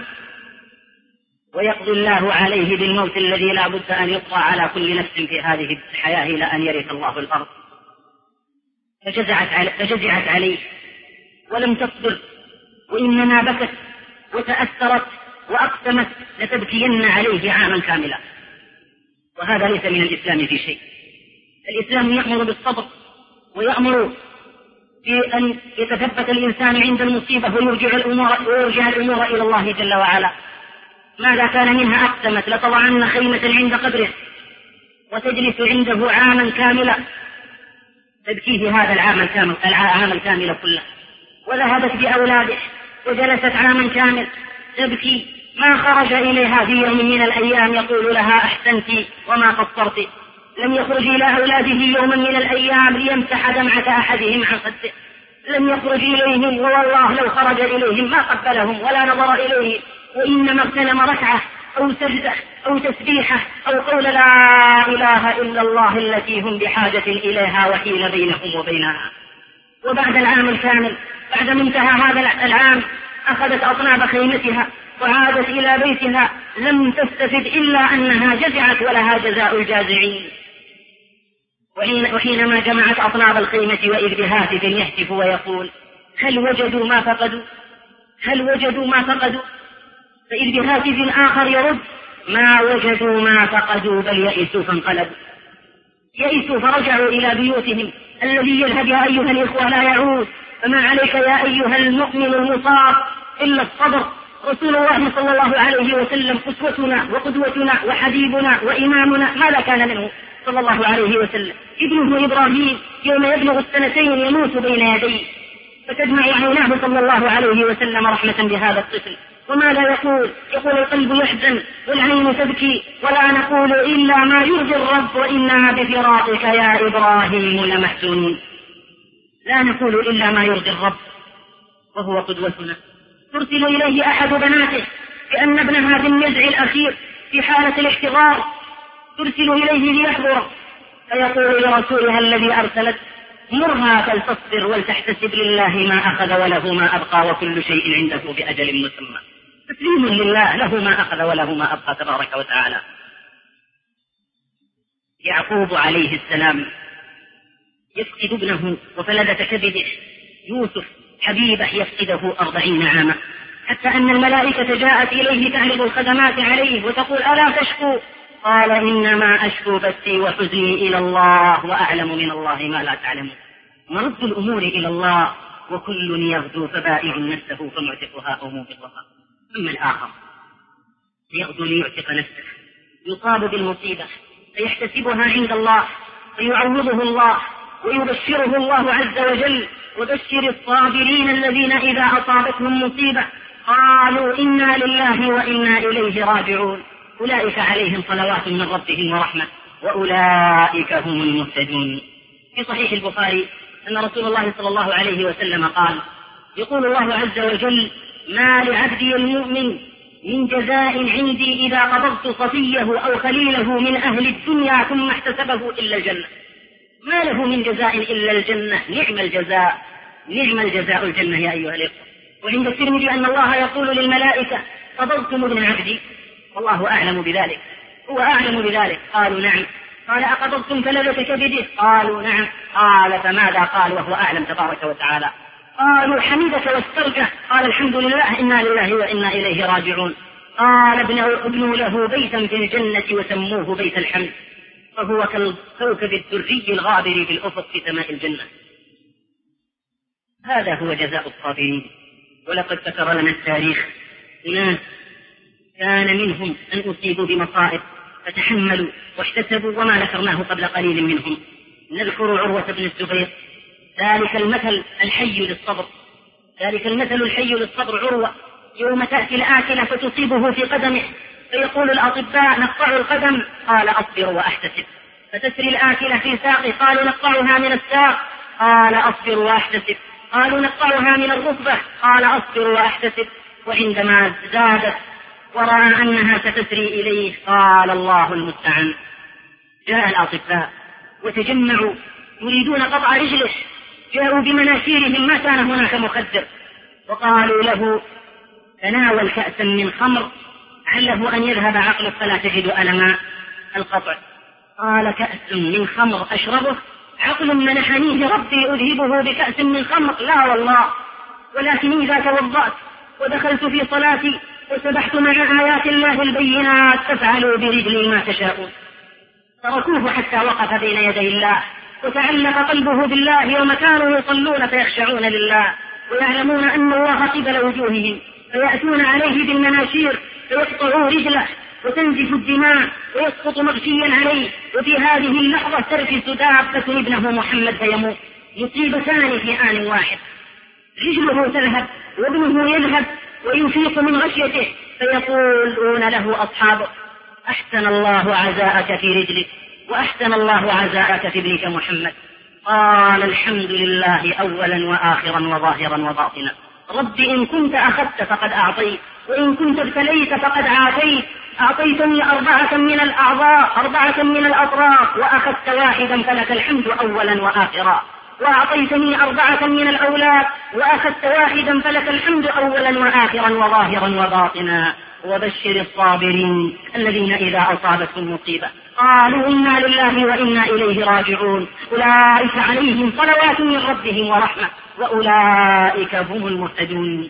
ويقضي الله عليه بالموت الذي لا بد أن يقضى على كل نفس في هذه الحياة إلى أن يرث الله الأرض، فجزعت, علي فجزعت عليه ولم تصبر، وإنما بكت وتأثرت وأقسمت لتبكين عليه عاما كاملا. وهذا ليس من الإسلام في شيء. الإسلام يأمر بالصبر ويأمر في أن يتثبت الإنسان عند المصيبة ويرجع الأمور, ويرجع الأمور إلى الله جل وعلا. ماذا كان منها؟ أقسمت لتضعن خيمة عند قبره وتجلس عنده عاما كاملا، تبكيه هذا العام الكامل, العام الكامل كله. وذهبت بأولاده وجلست عاما كامل تبكي، ما خرج إليها في يوم من الأيام يقول لها أحسنت وما قصرت. لم يخرج إلى أولاده يوما من الأيام ليمسح دمعة أحدهم عن خده، لم يخرج إليهم، والله لو خرج إليهم ما قبلهم ولا نظر إليهم، وإنما اغتنم ركعة أو سجدة أو تسبيحة أو قول لا إله إلا الله التي هم بحاجة إليها وحيل بينهم وبينها. وبعد العام الكامل، بعد ما انتهى هذا العام، أخذت أطناب خيمتها وعادت إلى بيتها، لم تستفد إلا أنها جزعت ولها جزاء الجازعين. وحينما جمعت أطناب الخيمة وإذ بهاتف يهتف ويقول هل وجدوا ما فقدوا؟ هل وجدوا ما فقدوا؟ فإذ بهاتف آخر يرد ما وجدوا ما فقدوا بل يئسوا فانقلبوا. يئسوا فرجعوا إلى بيوتهم. الذي يذهب يا أيها الإخوة لا يعود، فما عليك يا أيها المؤمن المصاب إلا الصبر. رسول الله صلى الله عليه وسلم أسوتنا وقدوتنا وحبيبنا وإمامنا، ماذا كان منه صلى الله عليه وسلم؟ ابنه إبراهيم يوم يبلغ السنتين يموت بين يديه، فتدمع عيناه صلى الله عليه وسلم رحمة بهذا الطفل. وماذا يقول؟ يقول القلب يحزن والعين تبكي ولا نقول إلا ما يرضي الرب وإنا بفراقك يا إبراهيم لمحزونون. لا نقول إلا ما يرضي الرب وهو قدوتنا. ترسل إليه أحد بناته بأن ابنها في النزع الأخير في حالة الاحتضار، ترسل إليه ليحضر، فيقول لرسولها الذي أرسلت مرها فلتصبر ولتحتسب لله ما أخذ وله ما أبقى وكل شيء عنده بأجل مسمى. تسليم لله، له ما أخذ وله ما أبقى تبارك وتعالى. يعقوب عليه السلام يفقد ابنه وفلذة كبده يوسف حبيبه يفقده أربعين عاما، حتى أن الملائكة جاءت إليه تعرض الخدمات عليه وتقول ألا تشكو؟ قال إنما أشكو بثي وحزني إلى الله وأعلم من الله ما لا تعلمون. مرد الأمور إلى الله، وكل يغدو فبائع نفسه فمعتقها أو موبقها. أما الآخر يغدو ليعتق نفسه، يصاب بالمصيبة فيحتسبها عند الله فيعوضه الله ويبشره الله عز وجل: وبشر الصابرين الذين إذا أصابتهم مصيبة قالوا إنا لله وإنا إليه راجعون أولئك عليهم صلوات من ربهم ورحمة وأولئك هم المهتدون. في صحيح البخاري أن رسول الله صلى الله عليه وسلم قال: يقول الله عز وجل: ما لعبدي المؤمن من جزاء عندي إذا قبضت صفيه أو خليله من أهل الدنيا ثم احتسبه إلا الجنة. ما له من جزاء إلا الجنة، نعم الجزاء، نعم الجزاء الجنة يا أيها الإخوة. وعند الترمذي أن الله يقول للملائكة: قبضتم ابن عبدي؟ والله أعلم بذلك، هو أعلم بذلك. قالوا: نعم. قال: أقبضتم فلذة كبده؟ قالوا: نعم. قال: فماذا قال وهو أعلم تبارك وتعالى؟ قالوا: حمدك واسترجع. قال: الحمد لله إنا لله وإنا إليه راجعون. قال: ابنوا له بيتا في الجنة وسموه بيت الحمد، فهو كالكوكب الدري الغابر في الأفق في سماء الجنة. هذا هو جزاء الصابرين. ولقد ذكر لنا التاريخ أناس كان منهم أن أصيبوا بمصائب فتحملوا واحتسبوا، وما ذكرناه قبل قليل منهم. نذكر عروة بن الزبير، ذلك المثل الحي للصبر، ذلك المثل الحي للصبر. عروة يوم تأتي الآكلة فتصيبه في قدمه فيقول الأطباء: نقطع القدم، قال: أصبر وأحتسب. فتسري الآكلة في ساقه، قالوا: نقطعها من الساق، قال: أصبر وأحتسب. قالوا: نقطعها من الركبة، قال: أصبر وأحتسب. وعندما زادت ورأى أنها ستسري إليه قال: الله المستعان. جاء الأطباء وتجمعوا يريدون قطع رجله، جاءوا بمناشيرهم، ما كان هناك مخدر، وقالوا له: تناول كأسا من خمر عله أن يذهب عقلك فلا تجد ألم القطع. قال: كأس من خمر أشربه؟ عقل منحنيه ربي أذهبه بكأس من خمر؟ لا والله، ولكن إذا توضأت ودخلت في صلاتي وسبحت مع آيات الله البينات فافعلوا برجلي ما تشاءون. تركوه حتى وقف بين يدي الله وتعلق قلبه بالله، يوم كانوا يصلون فيخشعون لله ويعلمون أن الله قبل وجوههم، فيأتون عليه بالمناشير فيقطعوا رجله وتنزف الدماء ويسقط مغشيا عليه، وفي هذه اللحظة ترفس دابة ابنه محمد فيموت. مصيبتان في آن واحد، رجله تذهب وابنه يذهب ويفيق من غشيته، فيقولون له أصحابه: أحسن الله عزاءك في رجلك وأحسن الله عزاءك في ابنك محمد. قال: الحمد لله أولا وآخرا وظاهرا وباطنا. رب إن كنت أخذت فقد أعطيت، وإن كنت ابتليت فقد عافيت. أعطيتني أربعة من الأعضاء، أربعة من الأطراف، وأخذت واحدا فلك الحمد أولا وآخرا. وأعطيتني أربعة من الأولاد وأخذت واحدا فلك الحمد أولا وآخرا وظاهرا وباطنا. وبشر الصابرين الذين إذا أصابتهم مصيبة قالوا إنا لله وإنا إليه راجعون أولئك عليهم صلوات من ربهم ورحمة وأولئك هم المهتدون.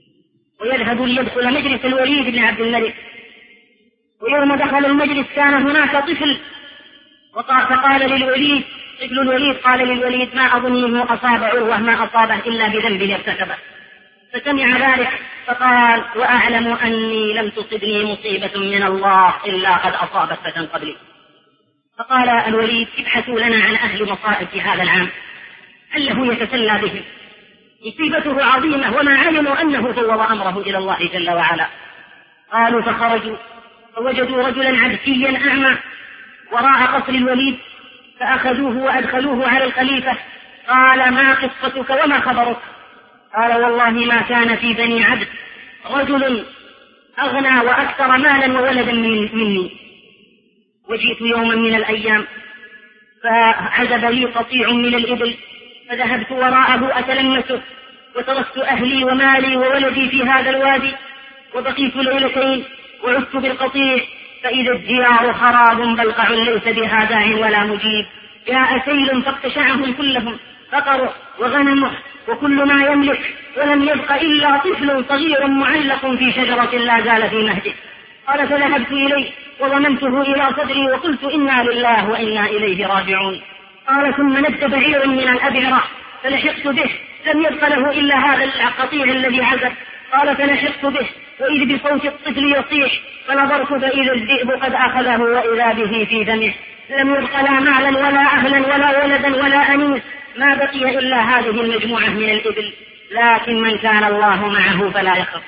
ويذهب ليدخل مجلس الوليد بن عبد الملك، ويوم دخل المجلس كان هناك طفل، فقال للوليد طفل الوليد قال للوليد: ما أظنه أصاب عروة ما أصابه إلا بذنب ارتكبه. فسمع ذلك فقال: وأعلم أني لم تصبني مصيبة من الله إلا قد أصابت فتى قبلي. فقال الوليد: ابحثوا لنا عن أهل مصائب في هذا العام أنه يتسلى بهم، مصيبته عظيمة وما علموا أنه فوض أمره إلى الله جل وعلا. قالوا فخرجوا فوجدوا رجلا عبسيا أعمى وراء قصر الوليد، فأخذوه وأدخلوه على الخليفة. قال: ما قصتك وما خبرك؟ قال: والله ما كان في بني عبد رجل أغنى وأكثر مالا وولدا مني، وجئت يوما من الأيام فعزب لي قطيع من الإبل، فذهبت وراءه أتلمسه، وتركت أهلي ومالي وولدي في هذا الوادي، وبقيت ليلتين وعدت بالقطيع فإذا الديار خراب بلقع ليس بها داع ولا مجيب. جاء سيل فاقتشعهم كلهم، فقره وغنمه وكل ما يملك، ولم يبق إلا طفل صغير معلق في شجرة لا زال في مهده. قال: فذهبت إليه وضممته إلى صدري وقلت: إنا لله وإنا إليه راجعون. قال: ثم ند بعير من الأبعرة فلحقت به، لم يبق له إلا هذا القطيع الذي عزب. قال: فلحقت به وإذ بصوت الطفل يصيح: فنظرت فإذا الذئب قد أخذه وإذا به في دمه، لم يبق لا مالا ولا أهلا ولا ولدا ولا أنيس، ما بقي إلا هذه المجموعة من الإبل، لكن من كان الله معه فلا يخف.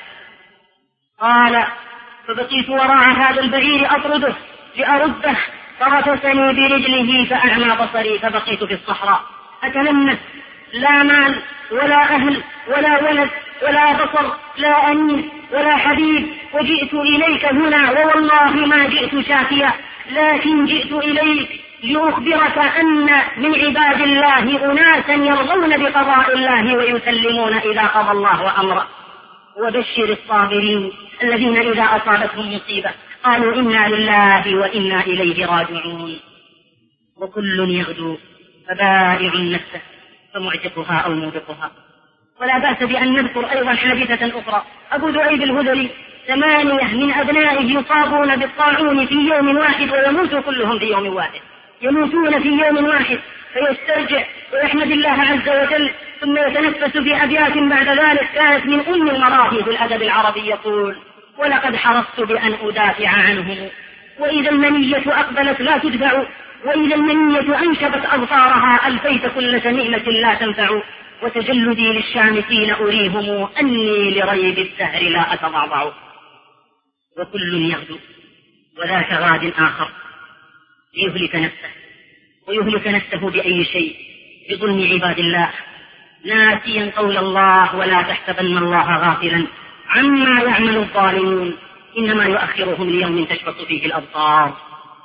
قال فبقيت وراء هذا البعير أطرده لأرده، فرفسني برجله فأعمى بصري، فبقيت في الصحراء أتلمس، لا مال ولا أهل ولا ولد ولا بصر لا أنيس ولا حبيب، وجئت إليك هنا ووالله ما جئت شاكيا، لكن جئت إليك لأخبرك أن من عباد الله أناسا يرضون بقضاء الله ويسلمون إذا قضى الله أمره، وبشر الصابرين الذين إذا أصابتهم مصيبة قالوا إنا لله وإنا إليه راجعون. وكل يغدو فبائع نفسه فمعتقها أو موبقها. ولا بأس بأن نذكر أيضا حادثة أخرى. أبو ذؤيب الهذلي ثمانية من أبنائه يصابون بالطاعون في يوم واحد ويموتوا كلهم في يوم واحد، يموتون في يوم واحد، فيسترجع ويحمد الله عز وجل، ثم يتنفس في أبيات بعد ذلك كانت من أم المراحي في الأدب العربي، يقول ولقد حرصت بأن أدافع عنهم، وإذا المنية أقبلت لا تدفع، وإذا المنية أنشبت أظفارها ألفيت كل سميمة لا تنفع، وتجلدي للشامتين أريهم أني لريب الدهر لا أتضعضع. وكل يغدو وذاك غاد آخر ليهلك نفسه، ويهلك نفسه بأي شيء؟ بظلم عباد الله، ناسيا قول الله ولا تحسبن الله غافلا عما يعمل الظالمون إنما يؤخرهم ليوم تشخص فيه الأبصار،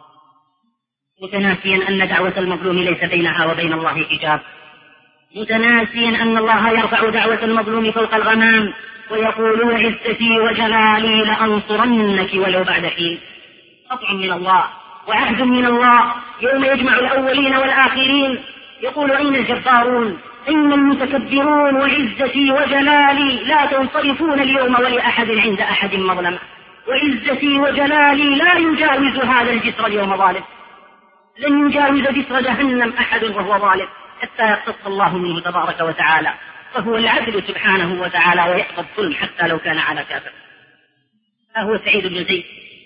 متناسيا أن دعوة المظلوم ليس بينها وبين الله حجاب، متناسيا أن الله يرفع دعوة المظلوم فوق الغمام ويقول وعزتي وجلالي لأنصرنك ولو بعد حين. قطع من الله وعهد من الله يوم يجمع الأولين والآخرين، يقول أين الجبارون أين المتكبرون، وعزتي وجلالي لا تنصرفون اليوم ولأحد عند أحد مظلمة، وعزتي وجلالي لا يجاوز هذا الجسر اليوم ظالم، لن يجاوز جسر جهنم أحد وهو ظالم حتى يقتص الله منه تبارك وتعالى، فهو العدل سبحانه وتعالى ويحفظ الظلم حتى لو كان على كافر. فهو سعيد بن زيد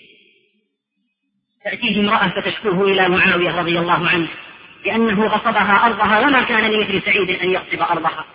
تأتيه امرأة فتشكوه إلى معاوية رضي الله عنه لأنه غصبها أرضها، وما كان لمثل سعيد أن يغصب أرضها،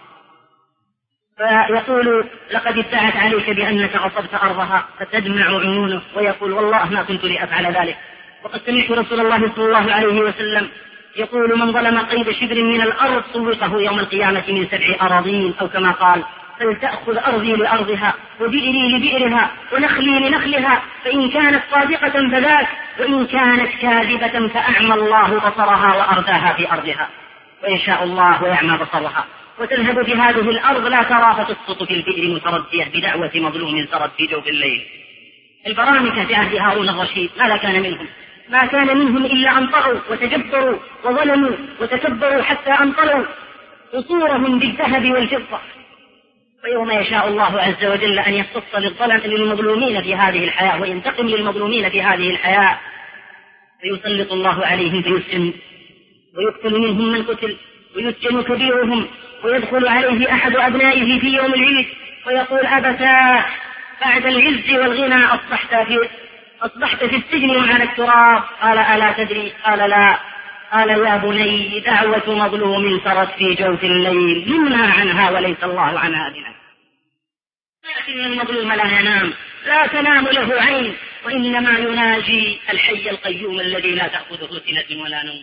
فيقول لقد ادعت عليك بأنك غصبت أرضها، فتدمع عيونه ويقول والله ما كنت لأفعل ذلك. وقد سمعت رسول الله صلى الله عليه وسلم يقول من ظلم قيد شبر من الأرض صوته يوم القيامة من سبع أراضين، أو كما قال فلتأخذ أرضي لأرضها وبئري لبئرها ونخلي لنخلها، فإن كانت صادقة فذاك، وإن كانت كاذبة فأعمى الله بصرها وأرداها في أرضها، وإن شاء الله ويعمى بصرها وتذهب في هذه الأرض لا ترى فتسقط في البئر متردية بدعوة مظلوم سرت في جوف الليل. البرامكة في عهد هارون الرشيد ماذا كان منهم؟ ما كان منهم إلا أن طغوا وتجبروا وظلموا وتكبروا حتى أنطلوا قصورهم بالذهب والفضة. ويوم يشاء الله عز وجل أن يختص للظلم للمظلومين في هذه الحياة وينتقم للمظلومين في هذه الحياة، فيسلط الله عليهم فيسجن ويقتل منهم من قتل ويسجن كبيرهم، ويدخل عليه أحد أبنائه في يوم العيد ويقول أبتاه بعد العز والغنى أصبحت في, أصبحت في السجن وعلى التراب. قال ألا تدري؟ قال لا. قال يا بني دعوة مظلوم سرت في جوف الليل نمنا عنها وليس الله عنها بنا. لكن المظلوم لا ينام، لا تنام له عين، وإنما يناجي الحي القيوم الذي لا تأخذه سنة ولا نوم.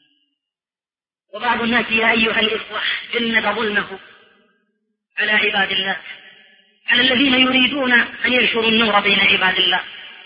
وبعض الناس يا أيها الإخوة جند ظلمه على عباد الله، على الذين يريدون أن ينشروا النور بين عباد الله،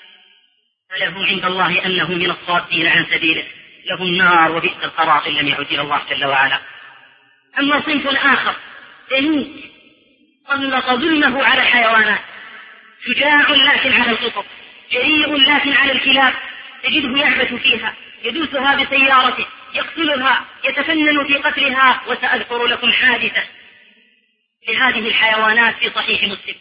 فله عند الله أنه من الصادين عن سبيله، له النار وبئس القرار إن لم يعد إلى الله جل وعلا. أما صنف آخر دنيء طلق ظلمه على الحيوانات، شجاع لكن على القطط، جريء لكن على الكلاب، تجده يعبث فيها، يدوسها بسيارته، يقتلها، يتفنن في قتلها. وسأذكر لكم حادثة لهذه الحيوانات في صحيح مسلم.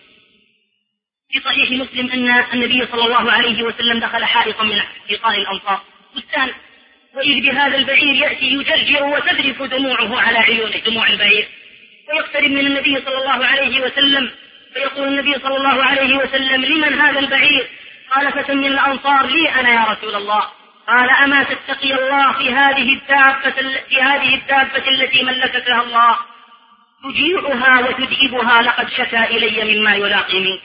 في صحيح مسلم أن النبي صلى الله عليه وسلم دخل حائطا من حيطان الأمصار بستان، وإذ بهذا البعير يأتي يجرجر وتذرف دموعه على عيونه، دموع البعير، ويقترب من النبي صلى الله عليه وسلم، فيقول النبي صلى الله عليه وسلم لمن هذا البعير؟ قال فسمي الأنصار لي أنا يا رسول الله. قال أما تتقي الله في هذه الدابة في هذه الدابة التي ملكتها الله تجيعها وتدئبها لقد شكا إلي مما يلاقي منك.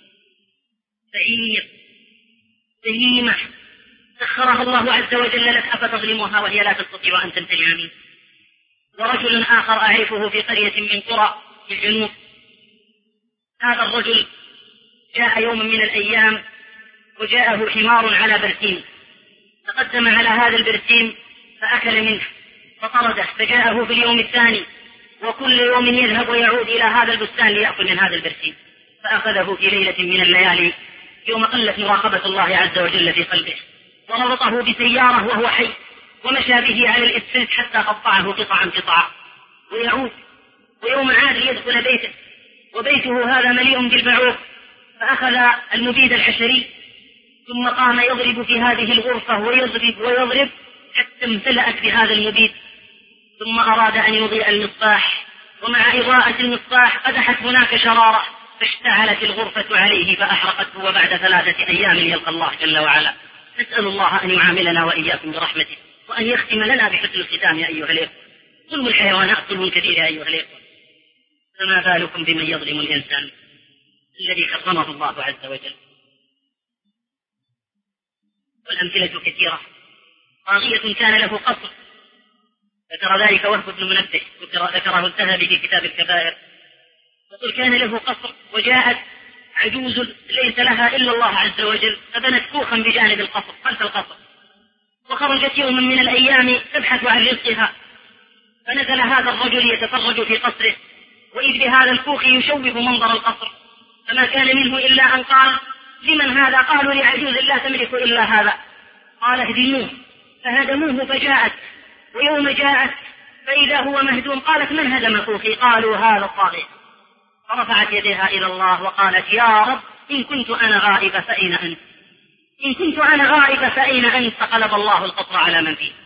بعير بهيمة سخرها الله عز وجل لك أفتظلمها وهي لا تستطيع أن تمتنع منك. ورجل آخر أعرفه في قرية من قرى في الجنوب. هذا الرجل جاء يوم من الأيام وجاءه حمار على برسيم، تقدم على هذا البرسيم فأكل منه فطرده، فجاءه في اليوم الثاني وكل يوم يذهب ويعود إلى هذا البستان ليأكل من هذا البرسيم، فأخذه في ليلة من الليالي يوم قلت مراقبة الله عز وجل في قلبه وربطه بسيارة وهو حي ومشى به على الإسفلت حتى قطعه قطعا قطعا ويعود. ويوم عاد ليدخل بيته وبيته هذا مليء بالبعوض، فأخذ المبيد الحشري ثم قام يضرب في هذه الغرفة ويضرب ويضرب حتى امتلأت بهذا المبيد، ثم أراد أن يضيء المصباح، ومع إضاءة المصباح قدحت هناك شرارة فاشتعلت الغرفة عليه فأحرقته، وبعد ثلاثة أيام يلقى الله جل وعلا. نسأل الله أن يعاملنا وإياكم برحمته وأن يختم لنا بحسن الختام يا أيها الإخوة. ظلم الحيوانات ظلم كبير يا أيها الإخوة، فما بالكم بمن يظلم الإنسان الذي حرمه الله عز وجل. والأمثلة كثيرة. طاغية كان له قصر، ذكر ذلك وهب بن منبه، ذكره الذهبي في كتاب الكبائر، يقول كان له قصر وجاءت عجوز ليس لها إلا الله عز وجل فبنت كوخا بجانب القصر خلف القصر، وخرجت يوما من الأيام تبحث عن رزقها، فنزل هذا الرجل يتفرج في قصره وإذ بهذا الكوخ يشوب منظر القصر، فما كان منه إلا أن قال لمن هذا؟ قالوا لعجوز لا تملك إلا هذا. قال اهدموه، فهدموه فجاءت، ويوم جاءت فإذا هو مهدوم قالت من هدم كوخي؟ قالوا هذا الطاغية، فرفعت يديها إلى الله وقالت يا رب إن كنت أنا غائبة فأين أنت؟ إن كنت أنا غائبة فأين أنت؟ فقلب الله القصر على من فيه.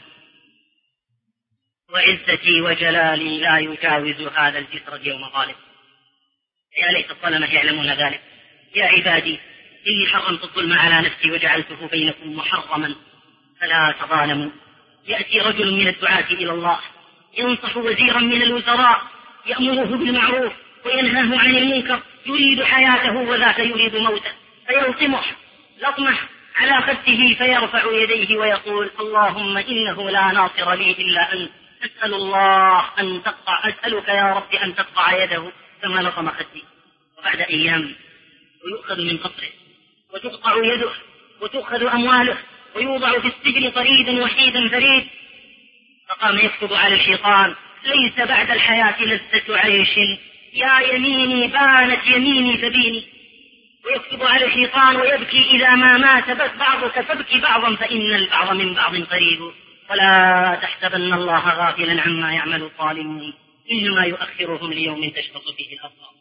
وعزتي وجلالي لا يجاوز هذا الجسر اليوم ظالم. يا ليت الظلمة يعلمون ذلك. يا عبادي إني حرمت الظلم على نفسي وجعلته بينكم محرما فلا تظالموا. يأتي رجل من الدعاة إلى الله ينصح وزيرا من الوزراء يأمره بالمعروف وينهاه عن المنكر، يريد حياته وذاك يريد موته، فيلطمه لطمه على خده فيرفع يديه ويقول اللهم إنه لا ناصر لي إلا أنت، أسأل الله أن تقطع أسألك يا رب أن تقطع يده كما لطم خدي. وبعد أيام ويؤخذ من قصره وتقطع يده وتؤخذ أمواله ويوضع في السجن طريدا وحيدا فريد. فقام يكتب على الشيطان ليس بعد الحياة لذة عيش، يا يميني بانت يميني فبيني. ويكتب على الشيطان ويبكي إذا ما مات بعضك فابكي بعضا فإن البعض من بعض قريب، ولا تحسبن الله غافلا عما يعمل الظالمون إنما يؤخرهم ليوم تشخص فيه الأبصار.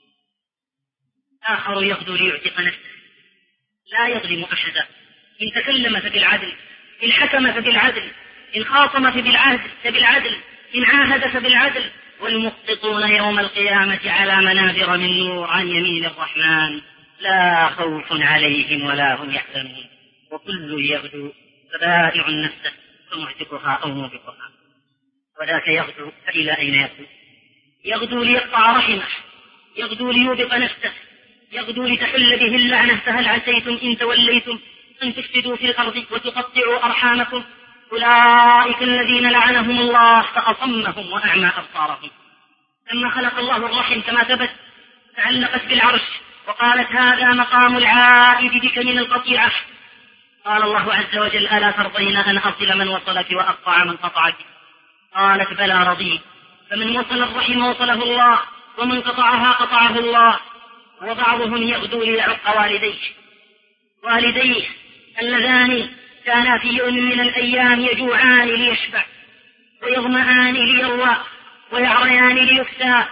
آخر يغدو ليعتق نفسه لا يظلم أحدا، إن تكلم فبالعدل، إن حكم فبالعدل، إن خاصم فبالعدل فبالعدل، إن عاهد فبالعدل. والمقسطون يوم القيامة على منابر من نور عن يمين الرحمن لا خوف عليهم ولا هم يحزنون. وكل يغدو فبائع نفسه فمعتقها أو موبقها. وذاك يغدو فإلى أين يغدو؟ يغدو ليقطع رحمه، يغدو ليوبق نفسه، يغدو لتحل به اللعنة. فهل عسيتم إن توليتم أن تفسدوا في الأرض وتقطعوا أرحامكم؟ أولئك الذين لعنهم الله فأصمهم وأعمى أبصارهم. لما خلق الله الرحم كما ثبت تعلقت بالعرش وقالت هذا مقام العائد بك من القطيعة. قال الله عز وجل ألا ترضين أن أصل من وصلك وأقطع من قطعك؟ قالت بلى رضيت. فمن وصل الرحم وصله الله ومن قطعها قطعه الله. وبعضهم يغدو ليعق والديه والديه اللذان كانا في يوم من الأيام يجوعان ليشبع ويظمآن ليروى ويعريان ليكسى.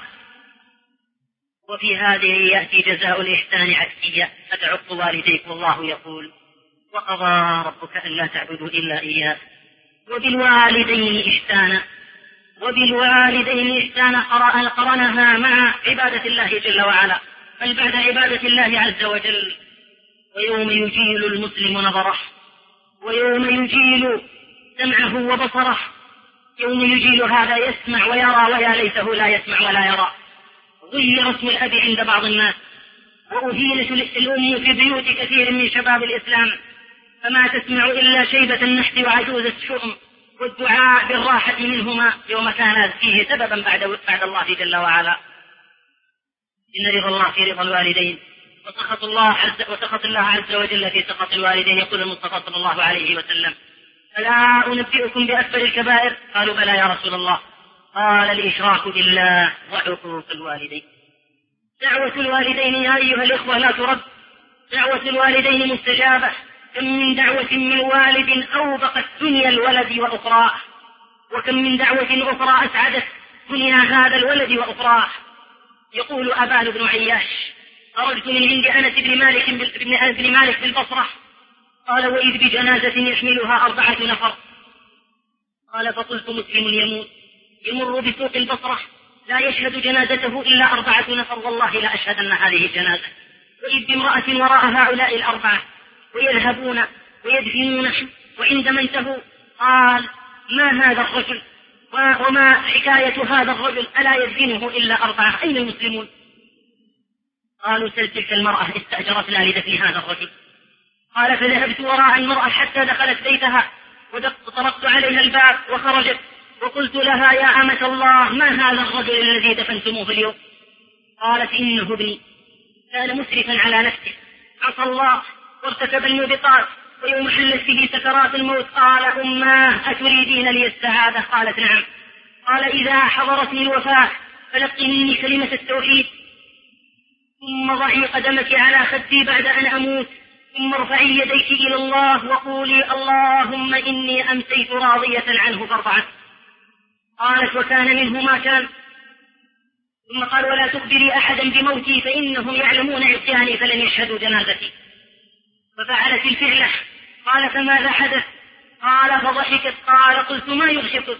وفي هذه يأتي جزاء الإحسان عكسية فتعق والديك والله يقول وقضى ربك ألا تعبدوا إلا إياه وبالوالدين إحسانا. وبالوالدين إحسانا قرنها مع عبادة الله جل وعلا، بل بعد عبادة الله عز وجل. ويوم يجيل المسلم نظره، ويوم يجيل سمعه وبصره، يوم يجيل هذا يسمع ويرى ويا ليته لا يسمع ولا يرى. غير اسم الأب عند بعض الناس، وأهينت الأم في بيوت كثير من شباب الإسلام، فما تسمع إلا شيبة النحت وعجوز الشؤم والدعاء بالراحة منهما يوم كان فيه سببا بعد, بعد الله جل وعلا. إن رضا الله في رضا الوالدين، وسخط الله عز, وسخط الله عز وجل في سخط الوالدين. يقول المصطفى صلى الله عليه وسلم: ألا أنبئكم بأكبر الكبائر؟ قالوا: بلى يا رسول الله. قال: الإشراك بالله وعقوق الوالدين. دعوة الوالدين يا أيها الإخوة لا ترد، دعوة الوالدين مستجابة. كم من دعوة من والد أوبقت دنيا الولد وأخراه، وكم من دعوة أخرى أسعدت دنيا هذا الولد وأخراه. يقول أبان بن عياش: خرجت من عند أنس بن مالك بن مالك بالبصرة، قال: وإذ بجنازة يحملها أربعة نفر. قال: فقلت: مسلم يموت يمر بسوق البصرة لا يشهد جنازته إلا أربعة نفر، والله لا أشهد أن هذه الجنازة. وإذ بامرأة وراء هؤلاء الأربعة ويذهبون ويدفنونه، وعندما انتهوا قال: ما هذا الرجل وما حكاية هذا الرجل؟ ألا يدفنه إلا أربعة؟ أين المسلمون؟ قالوا: سل تلك المرأة استأجرتنا لدفن هذا الرجل. قال: فذهبت وراء المرأة حتى دخلت بيتها وطرقت عليها الباب وخرجت، وقلت لها: يا أمة الله، ما هذا الرجل الذي دفنتموه اليوم؟ قالت: إنه ابني كان مسرفا على نفسه، عصى الله وارتكب الموبقات، ويوم حلت به سكرات الموت. قال: أماه أتريدين لي السعادة؟ قالت: نعم. قال: إذا حضرتني الوفاة فلقي مني كلمة التوحيد، ثم ضعي قدمك على خدي بعد أن أموت، ثم ارفعي يديك إلى الله وقولي: اللهم إني أمسيت راضية عنه فارضعه. قالت: وكان منه ما كان. ثم قال: ولا تخبري أحدا بموتي فإنهم يعلمون عصياني فلن يشهدوا جنازتي. ففعلت الفعلة. قال: فماذا حدث؟ قال: فضحكت. قال: قلت: ما يضحكك؟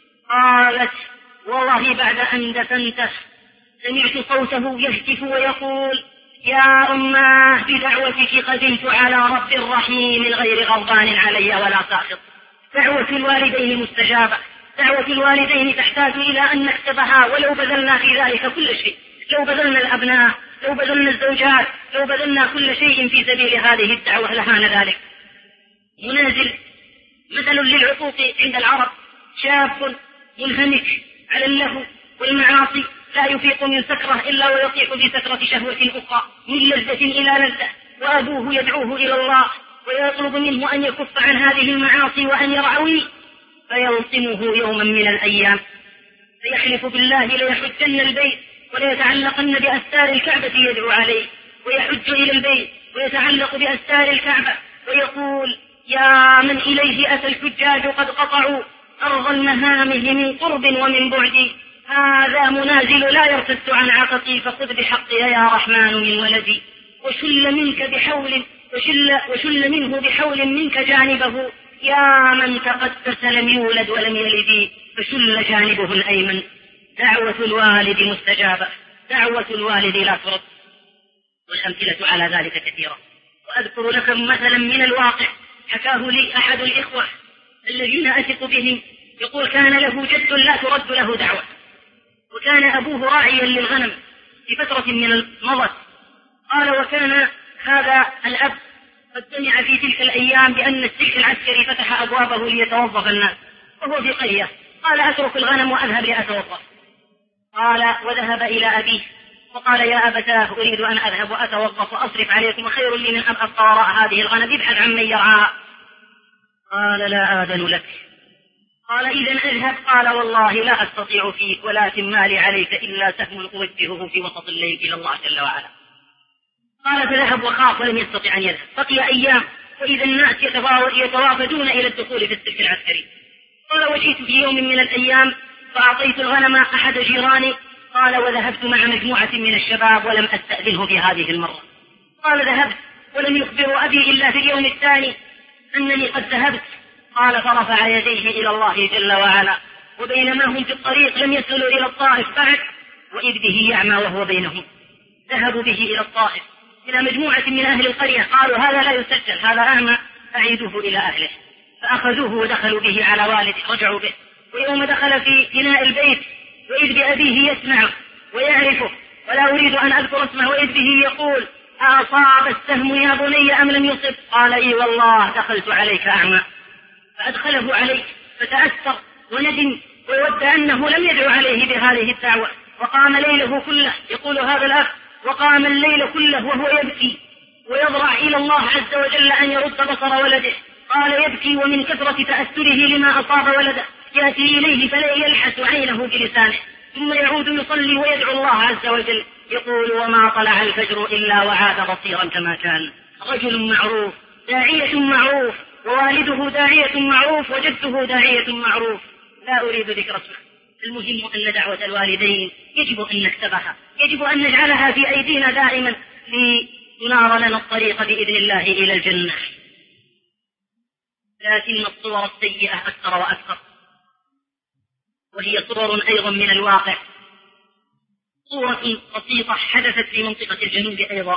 قالت: والله بعد أن دفنته سمعت صوته يهتف ويقول: يا أماه بدعوتك قدمت على رب رحيم غير غضبان علي ولا ساخط. دعوة الوالدين مستجابة، دعوة الوالدين تحتاج إلى أن نكتبها، ولو بذلنا في ذلك كل شيء، لو بذلنا الأبناء، لو بذلنا الزوجات، لو بذلنا كل شيء في سبيل هذه الدعوة لهان ذلك. منازل مثل للعقوق عند العرب: شاب منهمك على اللهو والمعاصي لا يفيق من سكرة إلا ويطيح بسكرة شهوة أخرى، من لذة إلى لذة، وأبوه يدعوه إلى الله ويطلب منه أن يكف عن هذه المعاصي وأن يرعوي، فيلطمه يوما من الأيام فيحلف بالله ليحجن البيت وليتعلقن بأستار الكعبة يدعو عليه، ويحج إلى البيت ويتعلق بأستار الكعبة ويقول: يا من إليه أتى الحجاج قد قطعوا أرض المهامه من قرب ومن بعد، هذا منازل لا يرتد عن عققي، فخذ بحقي يا رحمن من ولدي، وشل منك بحول وشل, وشل منه بحول منك جانبه، يا من تقدس لم يولد ولم يلد، فشل جانبه الأيمن. دعوة الوالد مستجابة، دعوة الوالد لا ترد، والأمثلة على ذلك كثيرة. وأذكر لكم مثلا من الواقع حكاه لي أحد الإخوة الذين أثق بهم، يقول: كان له جد لا ترد له دعوة، وكان أبوه راعيا للغنم في فترة من المضت. قال: وكان هذا الأب قد سمع في تلك الأيام بأن السلك العسكري فتح أبوابه ليتوظف الناس، وهو في قرية. قال: أترك الغنم وأذهب لأتوظف. قال: وذهب إلى أبيه وقال: يا أبتاه، أريد أن أذهب وأتوظف وأصرف عليكم، خير لي من أن أبقى وراء هذه الغنم، ابحث عن من يرعاها. قال: لا آذن لك. قال: إذن أذهب. قال: والله لا أستطيع فيك، ولكن ما لي عليك إلا سهم أوجهه في وسط الليل إلى الله جل وعلا. قال: فذهب وخاف ولم يستطع أن يذهب. بقي أيام وإذا الناس يتوافدون إلى الدخول في السلك العسكري. قال: وجئت في يوم من الأيام فأعطيت الغنم أحد جيراني. قال: وذهبت مع مجموعة من الشباب ولم أستأذنه في هذه المرة. قال: ذهبت ولم يخبر أبي إلا في اليوم الثاني أنني قد ذهبت. قال: فرفع يديه إلى الله جل وعلا، وبينما هم في الطريق لم يصلوا إلى الطائف بعد، وإذ به يعمى وهو بينهم. ذهبوا به إلى الطائف إلى مجموعة من أهل القرية قالوا هذا لا يسجل، هذا أعمى، أعيدوه إلى أهله. فأخذوه ودخلوا به على والده، رجعوا به. ويوم دخل في بناء البيت وإذ بأبيه يسمع ويعرفه، ولا أريد أن أذكر اسمه، وإذ به يقول أصاب السهم يا بني أم لم يصب؟ قال إي والله دخلت عليك أعمى. فأدخله عليه فتأثر وندم ويود أنه لم يدعو عليه بهذه الدعوة، وقام ليله كله يقول هذا الأخ، وقام الليل كله وهو يبكي ويضرع إلى الله عز وجل أن يرد بصر ولده. قال يبكي ومن كثرة تأثره لما أصاب ولده يأتي إليه فلا يلحس عينه بلسانه، ثم يعود يصلي ويدعو الله عز وجل يقول وما طلع الفجر إلا وعاد بصيرا كما كان. رجل معروف، داعية معروف، ووالده داعية معروف، وجده داعية معروف، لا أريد ذكر اسمه. المهم أن دعوة الوالدين يجب أن نكتبها، يجب أن نجعلها في أيدينا دائما لتنار لنا الطريق بإذن الله إلى الجنة. لكن الصور السيئة أكثر وأكثر، وهي صور أيضا من الواقع. صورة بسيطة حدثت في منطقة الجنوب أيضا.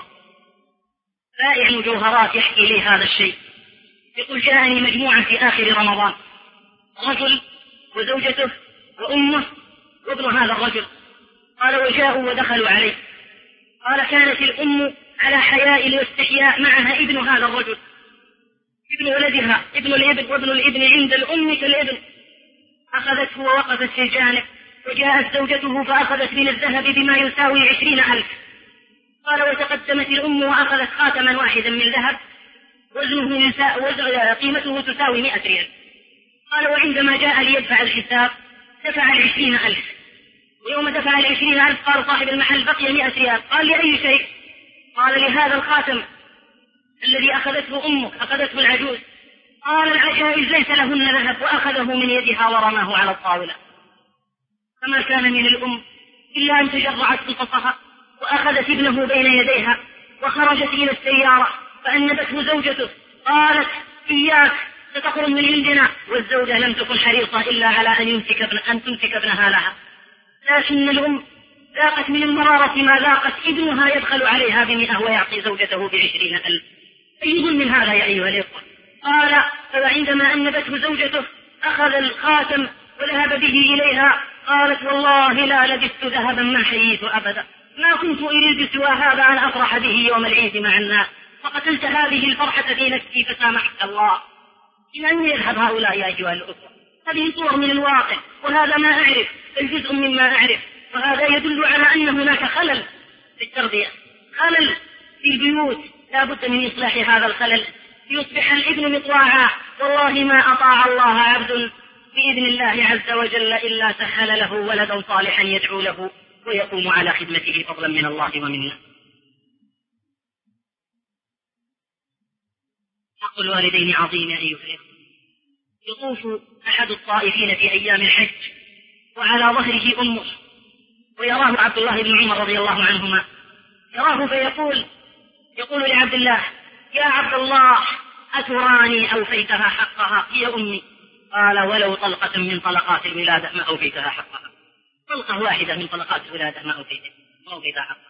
بائع مجوهرات يحكي لي هذا الشيء، يقول جاءني مجموعة في آخر رمضان، رجل وزوجته وأمه وابن هذا الرجل. قال وجاءوا ودخلوا عليه. قال كانت الأم على حياء واستحياء معها ابن هذا الرجل، ابن ولدها، ابن الابن وابن الابن عند الأم كالابن. أخذته ووقفت في الجانب، وجاءت زوجته فأخذت من الذهب بما يساوي عشرين ألف. قال وتقدمت الأم وأخذت خاتما واحدا من ذهب وزنه يسا... وزن... قيمته تساوي مئة ريال. قال وعندما جاء ليدفع الحساب دفع العشرين ألف، ويوم دفع العشرين ألف قال صاحب المحل بقي مئة ريال. قال لأي شيء؟ قال لهذا الخاتم الذي أخذته أمك، أخذته العجوز. قال العجائز ليس لهن ذهب، وأخذه من يدها ورماه على الطاولة. فما كان من الأم إلا أن تجرعت قصصها وأخذت ابنه بين يديها وخرجت إلى السيارة، فأنبته زوجته قالت إياك ستخرج من عندنا، والزوجة لم تكن حريصة إلا على أن يمسك ابن أن تمسك ابنها لها. لكن الأم ذاقت من المرارة ما ذاقت، ابنها يدخل عليها بمئة ويعطي زوجته بعشرين ألف. أي من هذا يا أيها الإخوة؟ قال فعندما أنبته زوجته أخذ الخاتم وذهب به إليها. قالت والله لا لبست ذهبا ما حييت أبدا، ما كنت أريد سوى هذا أن أفرح به يوم العيد مع الناس، فقتلت هذه الفرحة في نفسي فسامحك الله. إلى أن يذهب هؤلاء يا أيها الأخوة؟ هذه صور من الواقع، وهذا ما أعرف، الجزء مما أعرف، وهذا يدل على أن هناك خلل في التربية، خلل في البيوت، لا بد من إصلاح هذا الخلل ليصبح الابن مطواعا. والله ما أطاع الله عبد بإذن الله عز وجل إلا سهل له ولدا صالحا يدعو له ويقوم على خدمته فضلا من الله ومنا. حق الوالدين عظيم أيها الإخوة. يطوف أحد الطائفين في أيام الحج وعلى ظهره أمه، ويراه عبد الله بن عمر رضي الله عنهما، يراه فيقول يقول لعبد الله يا عبد الله أتراني أوفيتها حقها هي أمي؟ قال ولو طلقة من طلقات الولادة ما أوفيتها حقها، طلقة واحدة من طلقات الولادة ما أوفيتها ما أوفيتها حقها.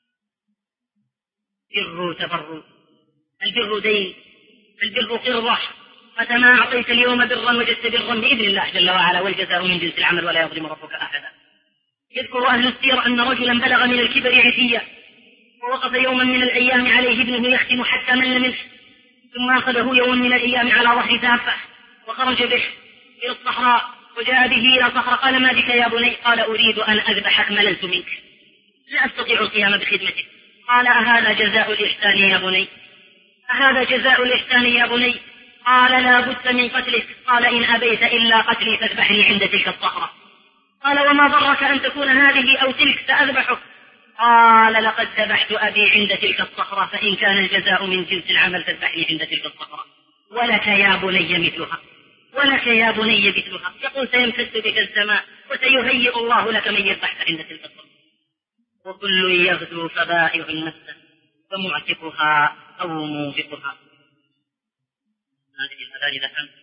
بر تبر، البر دين، البر قرة، متى ما أعطيت اليوم برا وجدت برا بإذن الله جل وعلا، والجزاء من جنس العمل ولا يظلم ربك أحدا. يذكر أهل السير أن رجلا بلغ من الكبر عتيا، ووقف يوما من الأيام عليه ابنه يختم حتى مل منه، ثم أخذه يوم من الأيام على ظهر دابة وخرج به إلى الصحراء، وجاء به إلى صخرة. قال ما بك يا بني؟ قال أريد أن أذبحك مللت منك، لا أستطيع القيام بخدمتك. قال أهذا جزاء الإحسان يا بني؟ أهذا جزاء الإحسان يا بني؟ قال لا بد من قتلك. قال إن أبيت إلا قتلي فاذبحني عند تلك الصخرة. قال وما ضرك أن تكون هذه أو تلك سأذبحك؟ قال لقد ذبحت أبي عند تلك الصخرة، فإن كان الجزاء من جنس العمل فاذبحني عند تلك الصخرة. ولك يا بني مثلها، ولك يا بني مثلها. يقول سيمتد بك السماء وسيهيئ الله لك من يذبحك عند تلك الصخرة. وكل يغدو فبائع النفس فمعتقها أو موبقها. هذه الأذان إذا كان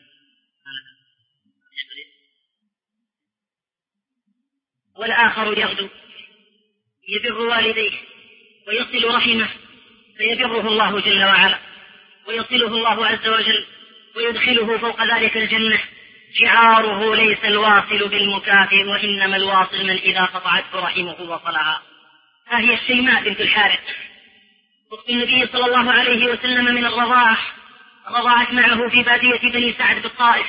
والآخر يغدو يبر والديه ويصل رحمه فيبره الله جل وعلا ويصله الله عز وجل ويدخله فوق ذلك الجنة. شعاره ليس الواصل بالمكافئ وإنما الواصل من إذا قطعته رحمه وصلها. ها هي الشيماء بنت الحارث أخت النبي صلى الله عليه وسلم من الرضاعة، رضعت معه في بادية بني سعد بالطائف،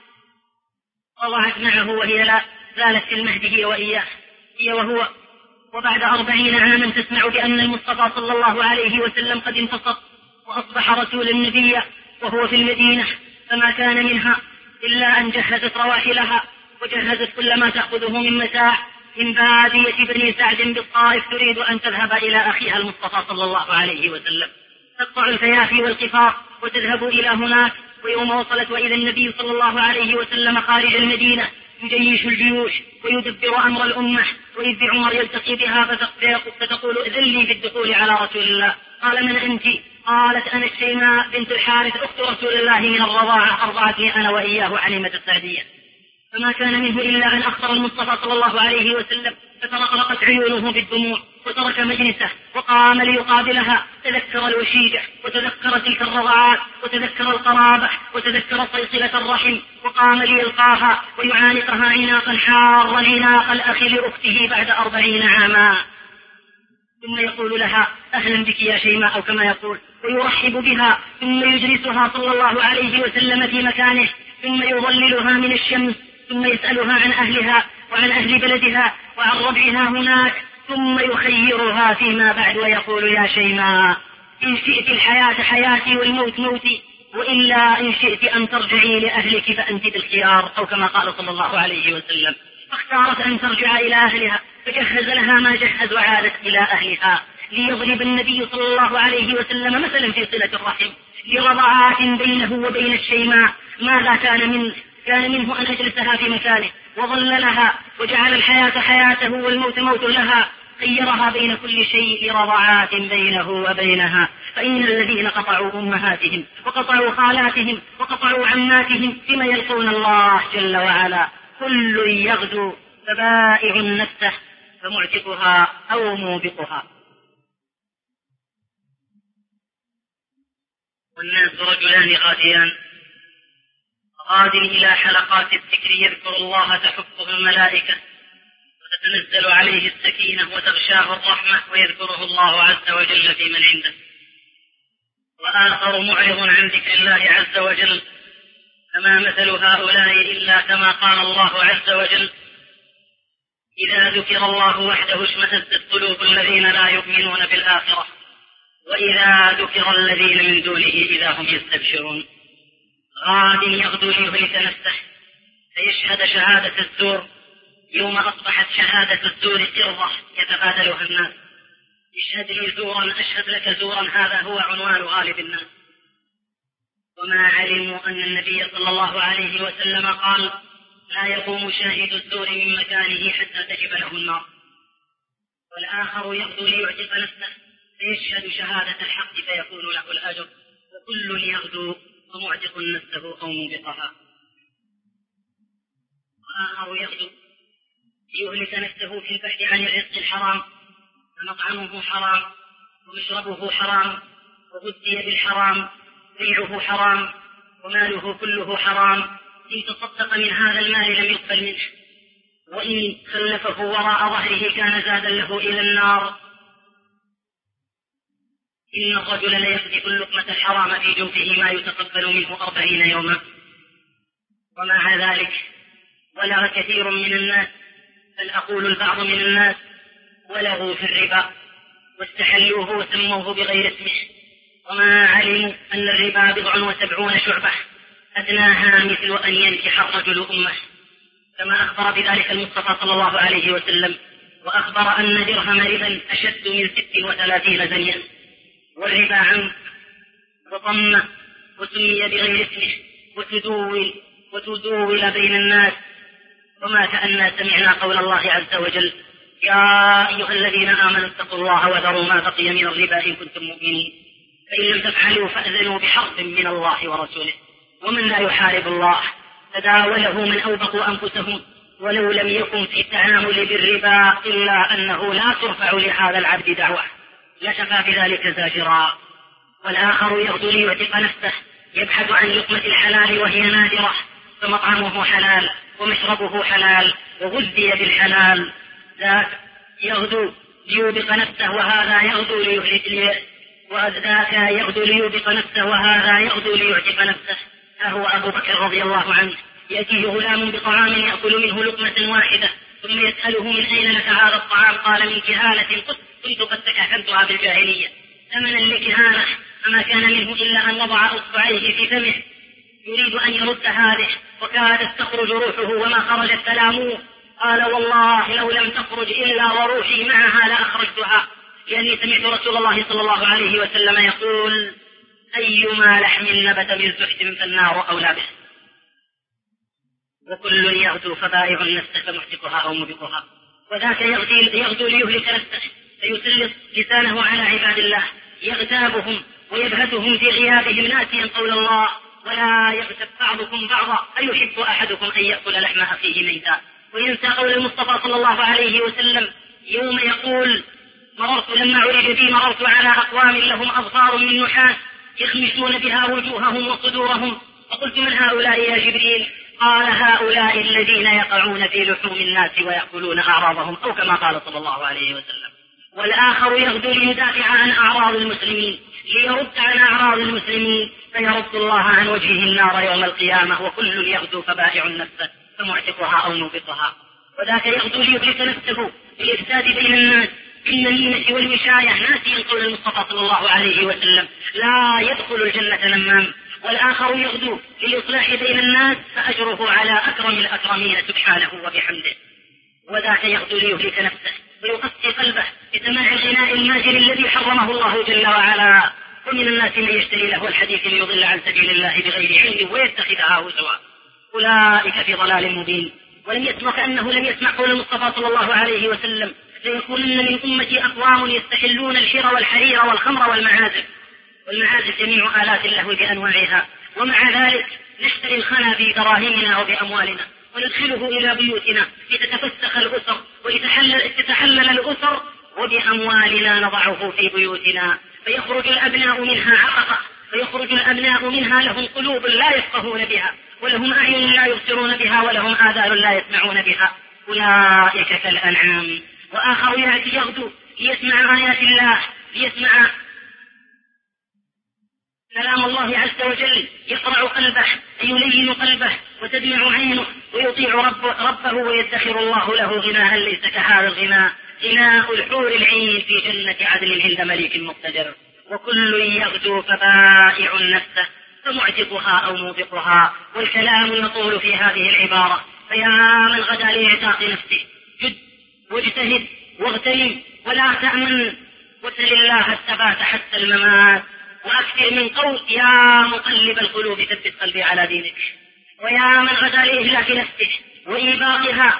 رضعت معه وهي لا زالت في المهد هي وإياه هي وهو. وبعد أربعين عاما تسمع بأن المصطفى صلى الله عليه وسلم قد انتصر وأصبح رسول النبي وهو في المدينة، فما كان منها إلا أن جهزت رواحلها وجهزت كل ما تأخذه من متاع من بادية بني سعد بالطائف، تريد أن تذهب إلى أخيها المصطفى صلى الله عليه وسلم، تقطع الفيافي والقفار وتذهب إلى هناك. ويوم وصلت وإذا النبي صلى الله عليه وسلم خارج المدينة يجيش الجيوش ويدبر أمر الأمة، وإذ بعمر يلتقي بها فتقول إذن لي في الدخول على رسول الله. قال من أنت؟ قالت أنا الشيماء بنت الحارث أخت رسول الله من الرضاعة، أرضعتني أنا وإياه حليمة السعدية. فما كان منه إلا أن أخبر المصطفى صلى الله عليه وسلم، فترقرقت عيونه بالدموع وترك مجلسه وقام ليقابلها. تذكر الوشيجة وتذكر تلك الرضعات وتذكر القرابة وتذكر صلصلة الرحم، وقام ليلقاها ويعانقها عناقا حارا عناق الأخ لأخته بعد أربعين عاما. ثم يقول لها أهلا بك يا شيماء أو كما يقول، ويرحب بها، ثم يجلسها صلى الله عليه وسلم في مكانه، ثم يظللها من الشمس، ثم يسألها عن أهلها وعن أهل بلدها وعن ربعها هناك، ثم يخيرها فيما بعد ويقول يا شيماء إن شئت الحياة حياتي والموت موتي، وإلا إن شئت أن ترجعي لأهلك فأنت بالخيار، أو كما قال صلى الله عليه وسلم. فاختارت أن ترجع إلى أهلها، فجهز لها ما جهز وعادت إلى أهلها. ليضرب النبي صلى الله عليه وسلم مثلا في صلة الرحم لرضعات بينه وبين الشيماء. ماذا كان منه؟ كان منه أن أجلسها في مكانه وظللها وجعل الحياة حياته والموت موت لها، خيرها بين كل شيء لرضعات بينه وبينها. فإن الذين قطعوا أمهاتهم وقطعوا خالاتهم وقطعوا عماتهم بما يلقون الله جل وعلا. كل يغدو فبائع نفسه فمعتقها أو موبقها. والناس رجلان غاديان غاد إلى حلقات الذكر يذكر الله تحفه الملائكة وتتنزل عليه السكينة وتغشاه الرحمة ويذكره الله عز وجل في من عنده. وآخر معرض عن ذكر الله عز وجل، فما مثل هؤلاء إلا كما قال الله عز وجل إذا ذكر الله وحده اشمئزت قلوب الذين لا يؤمنون بالآخرة وإذا ذكر الذين من دونه إذا هم يستبشرون. غاد يغدو ليهلك نفسه فيشهد شهادة الزور، يوم أصبحت شهادة الزور قرة يتبادلها الناس. اشهد لي زورا أشهد لك زورا، هذا هو عنوان غالب الناس. وما علموا أن النبي صلى الله عليه وسلم قال لا يقوم شاهد الزور من مكانه حتى تجب له النار. والآخر يغدو ليعتق نفسه فيشهد شهادة الحق فيكون له الأجر، وكل يغدو ومعتق نفسه أو موبقها. وآخر يغدو ليهلك نفسه في البحث عن الرزق الحرام، فمطعمه حرام ومشربه حرام وغذي بالحرام، بيعه حرام وماله كله حرام. إن تصدق من هذا المال لم يقبل منه، وإن خلفه وراء ظهره كان زادا له إلى النار. إن الرجل ليقذف اللقمة الحرام في جوفه ما يتقبل منه أربعين يوما. ومع ذلك ولغ كثير من الناس، بل أقول البعض من الناس ولغوا في الربا واستحلوه وسموه بغير اسمه، وما علموا أن الربا بضع وسبعون شعبة أدناها مثل أن ينكح الرجل أمه، كما أخبر بذلك المصطفى صلى الله عليه وسلم، وأخبر أن درهم ربا أشد من ست وثلاثين زنيا. والربا عم وطم وسمي بغير اسمه وتدول وتدول بين الناس. وما كأننا سمعنا قول الله عز وجل يا أيها الذين آمنوا اتقوا الله وذروا ما بقي من الربا إن كنتم مؤمنين، فإن لم تفعلوا فأذنوا بحرب من الله ورسوله. ومن لا يحارب الله تداوله من أوبقوا أنفسهم، ولو لم يكن في التعامل بالربا إلا أنه لا ترفع لهذا العبد دعوة لشفى بذلك زاجرا. والآخر يغدو ليعتق نفسه يبحث عن لقمة الحلال وهي نادرة، فمطعمه حلال ومشربه حلال وغذي بالحلال، ذاك يغدو ليوبق نفسه وهذا يغدو ليهلك وذاك يغدو ليوبق نفسه وهذا يغدو ليعتق نفسه. فهو أبو بكر رضي الله عنه يأتيه غلام بطعام يأكل منه لقمة واحدة ثم يسأله من أين لك هذا الطعام؟ قال من كهانة كنت قد تكهنتها بالجاهلية، ثمنا لكهانة، فما كان منه إلا أن وضع أصبعيه في فمه يريد أن يرد هذه، وكادت تخرج روحه وما خرجت كلامه. قال والله لو لم تخرج إلا وروحي معها لأخرجتها، لأني سمعت رسول الله صلى الله عليه وسلم يقول أيما لحم نبت من سحت فالنار أولى به. وكل يغدو فبائع نفسه فمحتقها أو مبقها، وذاك يغدو ليهلك نفسه فيسلط لسانه على عباد الله يغتابهم ويبهتهم في غيابهم ناسيا قول الله ولا يغتب بعضكم بعضا أيحب أحدكم أن يأكل لحم أخيه ميتا، وينسى قول المصطفى صلى الله عليه وسلم يوم يقول مررت لما عرج بي مررت على أقوام لهم أظفار من نحاس يخمشون بها وجوههم وصدورهم، فقلت من هؤلاء يا جبريل؟ قال هؤلاء الذين يقعون في لحوم الناس ويأكلون أعراضهم، أو كما قال صلى الله عليه وسلم. والآخر يغدو ليدافع عن أعراض المسلمين ليرد عن أعراض المسلمين فيرد الله عن وجهه النار يوم القيامة. وكل يغدو فبائع نفسه فمعتقها أو موبقها، وذاك يغدو ليهلك نفسه بالإفساد بين الناس بالنميمة والوشاية ناسيا قول المصطفى صلى الله عليه وسلم لا يدخل الجنة نمام. والآخر يغدو للإصلاح بين الناس فأجره على أكرم الأكرمين سبحانه وبحمده، وذاك يغدو ليهلك نفسه ويقسي قلبه بسماع الغناء الماجر الذي حرمه الله جل وعلا. ومن الناس من يشتري له الحديث ليضل عن سبيل الله بغير علم ويتخذها هزوا، أولئك في ضلال مبين. ولم يسمع كأنه لم يسمع قول المصطفى صلى الله عليه وسلم ليكونن من أمتي أقوام يستحلون الحر والحرير والخمر والمعازف، والمعازف جميع آلات اللهو بأنواعها، ومع ذلك نشتري الخنا بدراهمنا وبأموالنا وندخله إلى بيوتنا لتتفسخ الأسر ولتتحلل الأسر، وبأموالنا نضعه في بيوتنا فيخرج الأبناء منها عققة، فيخرج الأبناء منها لهم قلوب لا يفقهون بها ولهم أعين لا يبصرون بها ولهم آذان لا يسمعون بها، أولئك كالأنعام. وآخر يأتي يغدو ليسمع آيات الله ليسمع كلام الله عز وجل يقرع قلبه يلين قلبه وتدمع عينه ويطيع رب ربه ويدخر الله له غناء ليس كهذا الغناء، غناء الحور العين في جنة عدن عند مليك مقتدر. وكل يغدو فبائع نفسه فمعتقها أو موبقها. والكلام يطول في هذه العبارة، فيا من غدا لإعتاق نفسه جد واجتهد واغتنم ولا تأمن وسل الله الثبات حتى الممات، وأكثر من قول يا مقلب القلوب ثبت قلبي على دينك. ويا من غدا لإهلاك نفسه وإيباقها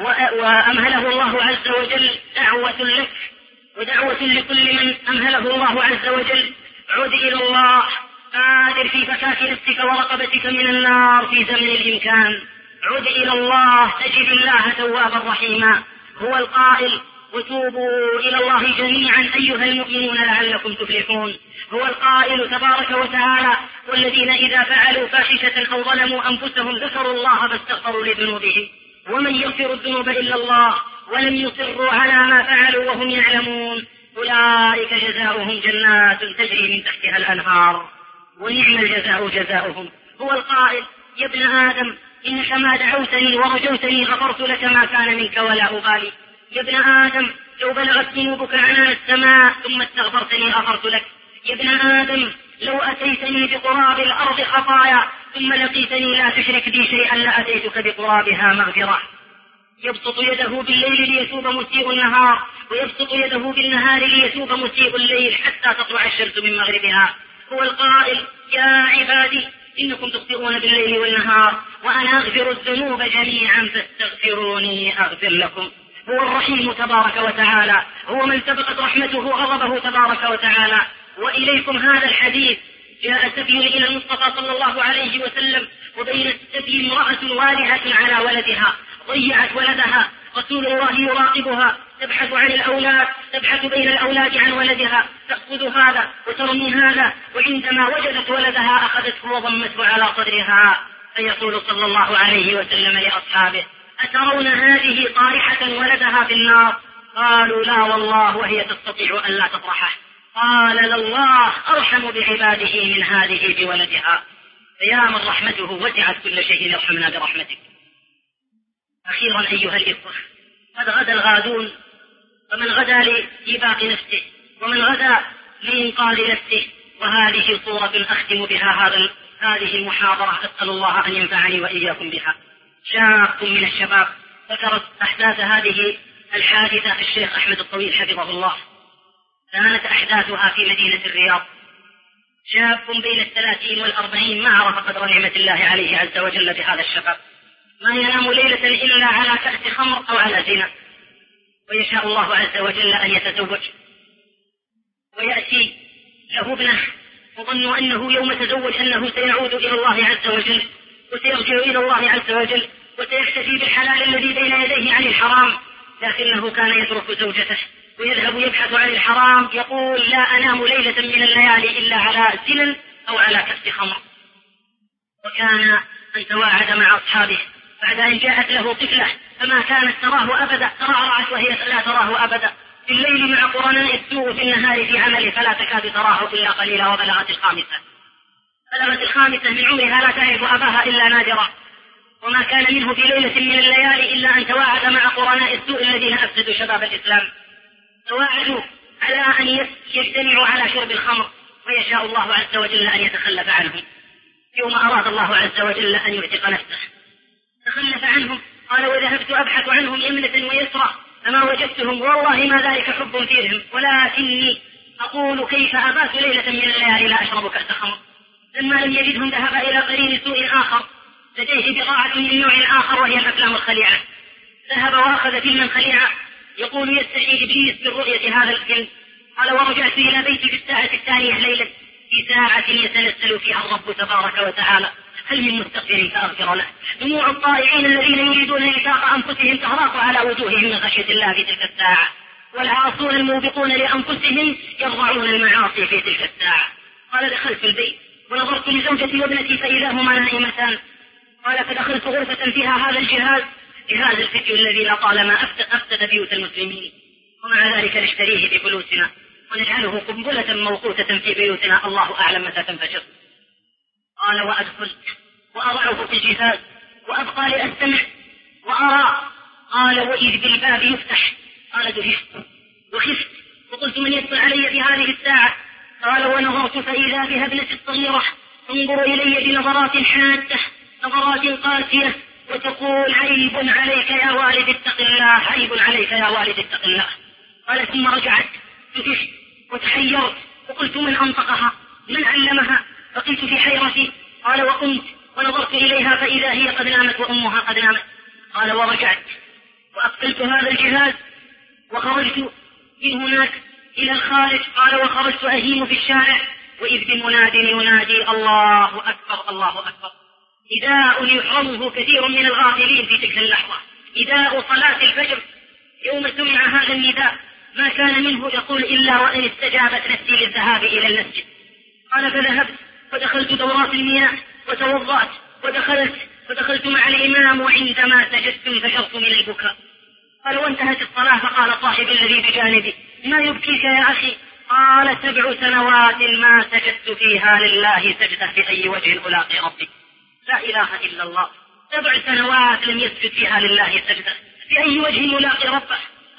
وأمهله الله عز وجل دعوة لك ودعوة لكل من أمهله الله عز وجل، عد إلى الله قادر في فكاك نفسك ورقبتك من النار في زمن الإمكان، عد إلى الله تجد الله توابا رحيما. هو القائل وتوبوا إلى الله جميعا أيها المؤمنون لعلكم تفلحون. هو القائل تبارك وتعالى والذين إذا فعلوا فاحشة أو ظلموا أنفسهم ذكروا الله فاستغفروا لذنوبهم ومن يغفر الذنوب إلا الله ولم يصروا على ما فعلوا وهم يعلمون أولئك جزاؤهم جنات تجري من تحتها الأنهار ونعم الجزاء جزاؤهم. هو القائل يا ابن آدم إنك ما دعوتني ورجوتني غفرت لك ما كان منك ولا أبالي. يا ابن آدم لو بلغت ذنوبك عنان السماء ثم استغفرتني غفرت لك. يا ابن آدم لو أتيتني بقراب الأرض خطايا ثم لقيتني لا تشرك بي شيئا لأتيتك بقرابها مغفرة. يبسط يده بالليل ليتوب مسيء النهار ويبسط يده بالنهار ليتوب مسيء الليل حتى تطلع الشمس من مغربها. هو القائل يا عبادي إنكم تخطئون بالليل والنهار وأنا أغفر الذنوب جميعا فاستغفروني أغفر لكم. هو الرحيم تبارك وتعالى، هو من سبقت رحمته غضبه تبارك وتعالى. وإليكم هذا الحديث جاء سبي إلى المصطفى صلى الله عليه وسلم وبين السبي امرأة والهة على ولدها ضيعت ولدها، رسول الله يراقبها تبحث عن الأولاد، تبحث بين الأولاد عن ولدها، تأخذ هذا وترمي هذا، وعندما وجدت ولدها أخذته وضمته على صدرها. فيقول صلى الله عليه وسلم لأصحابه: أترون هذه طارحة ولدها في النار؟ قالوا: لا والله، وهي تستطيع أن لا تطرحه. قال: لله أرحم بعباده من هذه بولدها. فيا من رحمته وسعت كل شيء، ارحمنا برحمتك. أخيرا أيها الإخوة، قد غدا الغادون، فمن غدا لإباق نفسه ومن غدا لإنقاذ نفسه. وهذه صورة أختم بها هذا هذه المحاضرة، أسأل الله أن ينفعني وإياكم بها. شاب من الشباب ذكرت أحداث هذه الحادثة الشيخ أحمد الطويل حفظه الله. كانت أحداثها في مدينة الرياض. شاب بين الثلاثين والأربعين ما عرف قدر نعمة الله عليه عز وجل بهذا الشباب، ما ينام ليلة إلا على كأس خمر أو على زنا، ويشاء الله عز وجل أن يتزوج ويأتي له ابنه، وظنوا أنه يوم تزوج أنه سيعود إلى الله عز وجل وسيرجع إلى الله عز وجل وسيحتفي بالحلال الذي بين يديه عن الحرام، لكنه كان يترك زوجته ويذهب يبحث عن الحرام، يقول: لا أنام ليلة من الليالي إلا على زنا أو على كأس خمر. وكان أن تواعد مع أصحابه بعد أن جاءت له طفلة فما كانت تراه أبدا، ترعرعت وهي لا تراه أبدا، في الليل مع قرناء السوء، في النهار في عمله، فلا تكاد تراه إلا قليلا. وبلغت الخامسة بلغت الخامسة من عمرها لا تعرف أباها إلا نادرا، وما كان منه في ليلة من الليالي إلا أن تواعد مع قرناء السوء الذين أفسدوا شباب الإسلام. تواعدوا على أن يجتمعوا على شرب الخمر، ويشاء الله عز وجل أن يتخلف عنهم. يوم أراد الله عز وجل أن يعتق نفسه تخلف عنهم. قال: وذهبت أبحث عنهم يمنة ويسرى فما وجدتهم، والله ما ذلك حب فيهم، ولكني أقول: كيف أبات ليلة من الليالي لا أشرب كأس خمر. لما لم يجدهم ذهب إلى قرين سوء آخر لديه بضاعة من نوع آخر وهي الأفلام الخليعة. ذهب وأخذ فيلما خليعة يقول: يستحي إبليس من رؤية هذا الفيلم. قال: ورجعت إلى بيتي في الساعة الثانية ليلة، في ساعة يتنزل فيها الرب تبارك وتعالى: هل من مستغفر فأغفر له. دموع الطائعين الذين يريدون نفاق أنفسهم تهراق على وجوههم من خشية الله في تلك الساعة، والعاصون الموبقون لأنفسهم يرضعون المعاصي في تلك الساعة. قال: دخلت البيت ونظرت لزوجتي وابنتي فإذا هما نائمتان. قال: فدخلت غرفة فيها هذا الجهاز، جهاز الفيديو الذي لطالما أفسد بيوت المسلمين، ومع ذلك نشتريه بفلوسنا ونجعله قنبلة موقوتة في بيوتنا، الله أعلم متى تنفجر. قال: وأدخل وأضعه في الجهاز وأبقى لأستمع وأرى. قال: وإذ بالباب يفتح. قال: دهشت وخفت وقلت: من يدخل علي في هذه الساعة؟ قال: ونظرت فإذا بها ابنتي الصغيرة تنظر إلي بنظرات حادة، نظرات قاسية، وتقول: عيب عليك يا والد اتق الله، عيب عليك يا والد اتق الله. قال: ثم رجعت دهشت وتحيرت وقلت: من أنطقها؟ من علمها؟ بقيت في حيرتي. قال: وقمت ونظرت إليها فإذا هي قد نامت وأمها قد نامت. قال: ورجعت وأقفلت هذا الجهاز وخرجت من هناك إلى الخارج. قال: وخرجت أهيم في الشارع وإذ بمناد ينادي: الله أكبر الله أكبر. نداء يحرمه كثير من الغافلين في تلك اللحظة، نداء صلاة الفجر. يوم سمع هذا النداء ما كان منه يقول إلا وإن استجابت نفسي للذهاب إلى المسجد. قال: فذهبت ودخلت دورات المياه وتوضأت ودخلت ودخلت مع الإمام، وعندما سجدت انفجرت من البكاء. قال: وانتهت الصلاة فقال صاحب الذي بجانبي: ما يبكيك يا أخي؟ قال: سبع سنوات ما سجدت فيها لله سجدة بأي وجه ألاقي ربي. لا إله إلا الله، سبع سنوات لم يسجد فيها لله سجدة، بأي وجه يلاقي ربه؟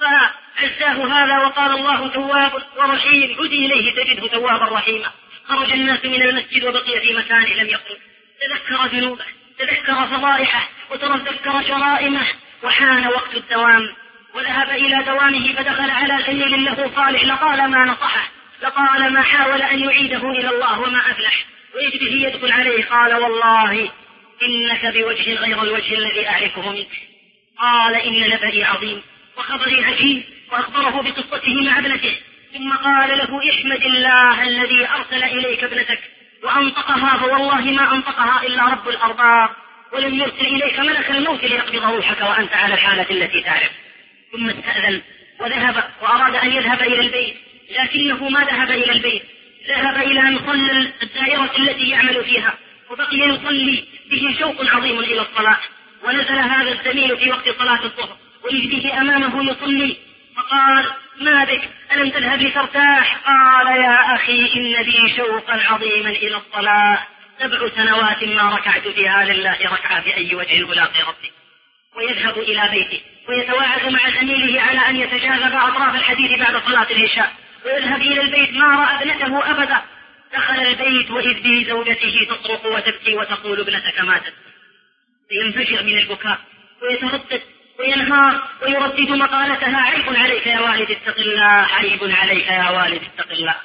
فعزاه هذا وقال: الله تواب ورحيم، عد إليه تجده توابا رحيما. خرج الناس من المسجد وبقي في مكانه لم يخرج. تذكر ذنوبه، تذكر فضائحه، وتذكر جرائمه، وحان وقت الدوام وذهب إلى دوامه، فدخل على زميل له صالح لطالما نصحه، لطالما حاول أن يعيده إلى الله وما أفلح، وإذ به يدخل عليه. قال: والله إنك بوجه غير الوجه الذي أعرفه منك. قال: إن نبأي عظيم وخبري عجيب، وأخبره بقصته مع ابنته، ثم قال له: احمد الله الذي أرسل إليك ابنتك وأنطقها، فوالله ما أنطقها إلا رب الأرباب، ولم يرسل إليك ملك الموت ليقبض روحك وأنت على الحالة التي تعرف. ثم استأذن وذهب وأراد أن يذهب إلى البيت، لكنه ما ذهب إلى البيت، ذهب إلى مصلى الدائرة التي يعمل فيها، وبقي يصلي به شوق عظيم إلى الصلاة. ونزل هذا الزميل في وقت صلاة الظهر وإذ به أمامه يصلي، فقال: ما بك؟ ألم تذهب لترتاح؟ قال: يا أخي إن بي شوقا عظيما إلى الصلاة، سبع سنوات ما ركعت فيها لله ركعة في أي وجه ألاقي ربي. ويذهب إلى بيته ويتواعد مع زميله على أن يتجاذب أطراف الحديث بعد صلاة العشاء، ويذهب إلى البيت ما رأى ابنته أبدا. دخل البيت وإذ به زوجته تصرخ وتبكي وتقول: ابنتك ماتت. فينفجر من البكاء ويتردد وينهار ويردد مقالتها: عيب عليك يا والد اتق الله، عيب عليك يا والد اتق الله.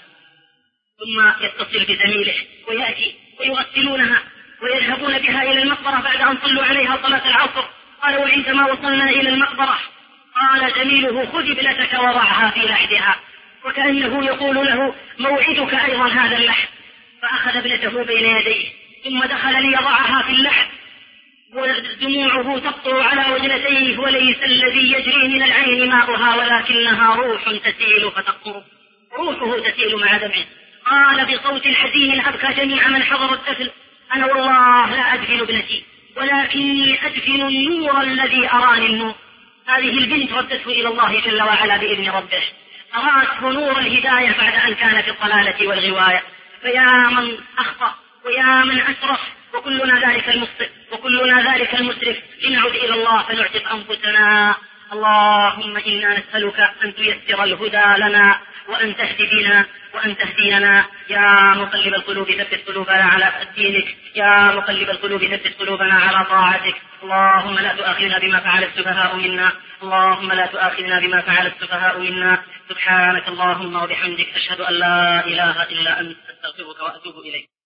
ثم يتصل بزميله ويأتي ويغسلونها ويذهبون بها إلى المقبرة بعد أن صلوا عليها صلاة العصر. قال: وعندما وصلنا إلى المقبرة قال زميله: خذ ابنتك وضعها في لحدها، وكأنه يقول له: موعدك أيضا هذا اللحد. فأخذ ابنته بين يديه ثم دخل ليضعها في اللحد، ودموعه تقطر على وجنتيه، وليس الذي يجري من العين ماؤها ولكنها روح تسيل فتقطر، روحه تسيل مع دمعه. قال بصوت حزين أبكى جميع من حضر الدفن: أنا والله لا أدفن ابنتي، ولكني أدفن النور الذي أراني النور. هذه البنت ردته إلى الله جل وعلا بإذن ربه، أراته نور الهداية بعد أن كان في الضلالة والغواية. فيا من أخطأ ويا من أسرف، وكلنا ذلك المخطئ وكلنا ذلك المسرف، لنعد إلى الله فنعتق أنفسنا. اللهم إنا نسألك أن تيسر الهدى لنا، وأن تهدي بنا وأن تهدينا. يا مقلب القلوب ثبت قلوبنا على دينك، يا مقلب القلوب ثبت قلوبنا على طاعتك. اللهم لا تؤاخذنا بما فعل السفهاء منا، اللهم لا تؤاخذنا بما فعل السفهاء منا. سبحانك اللهم وبحمدك، أشهد أن لا إله إلا أنت، أستغفرك وأتوب إليك.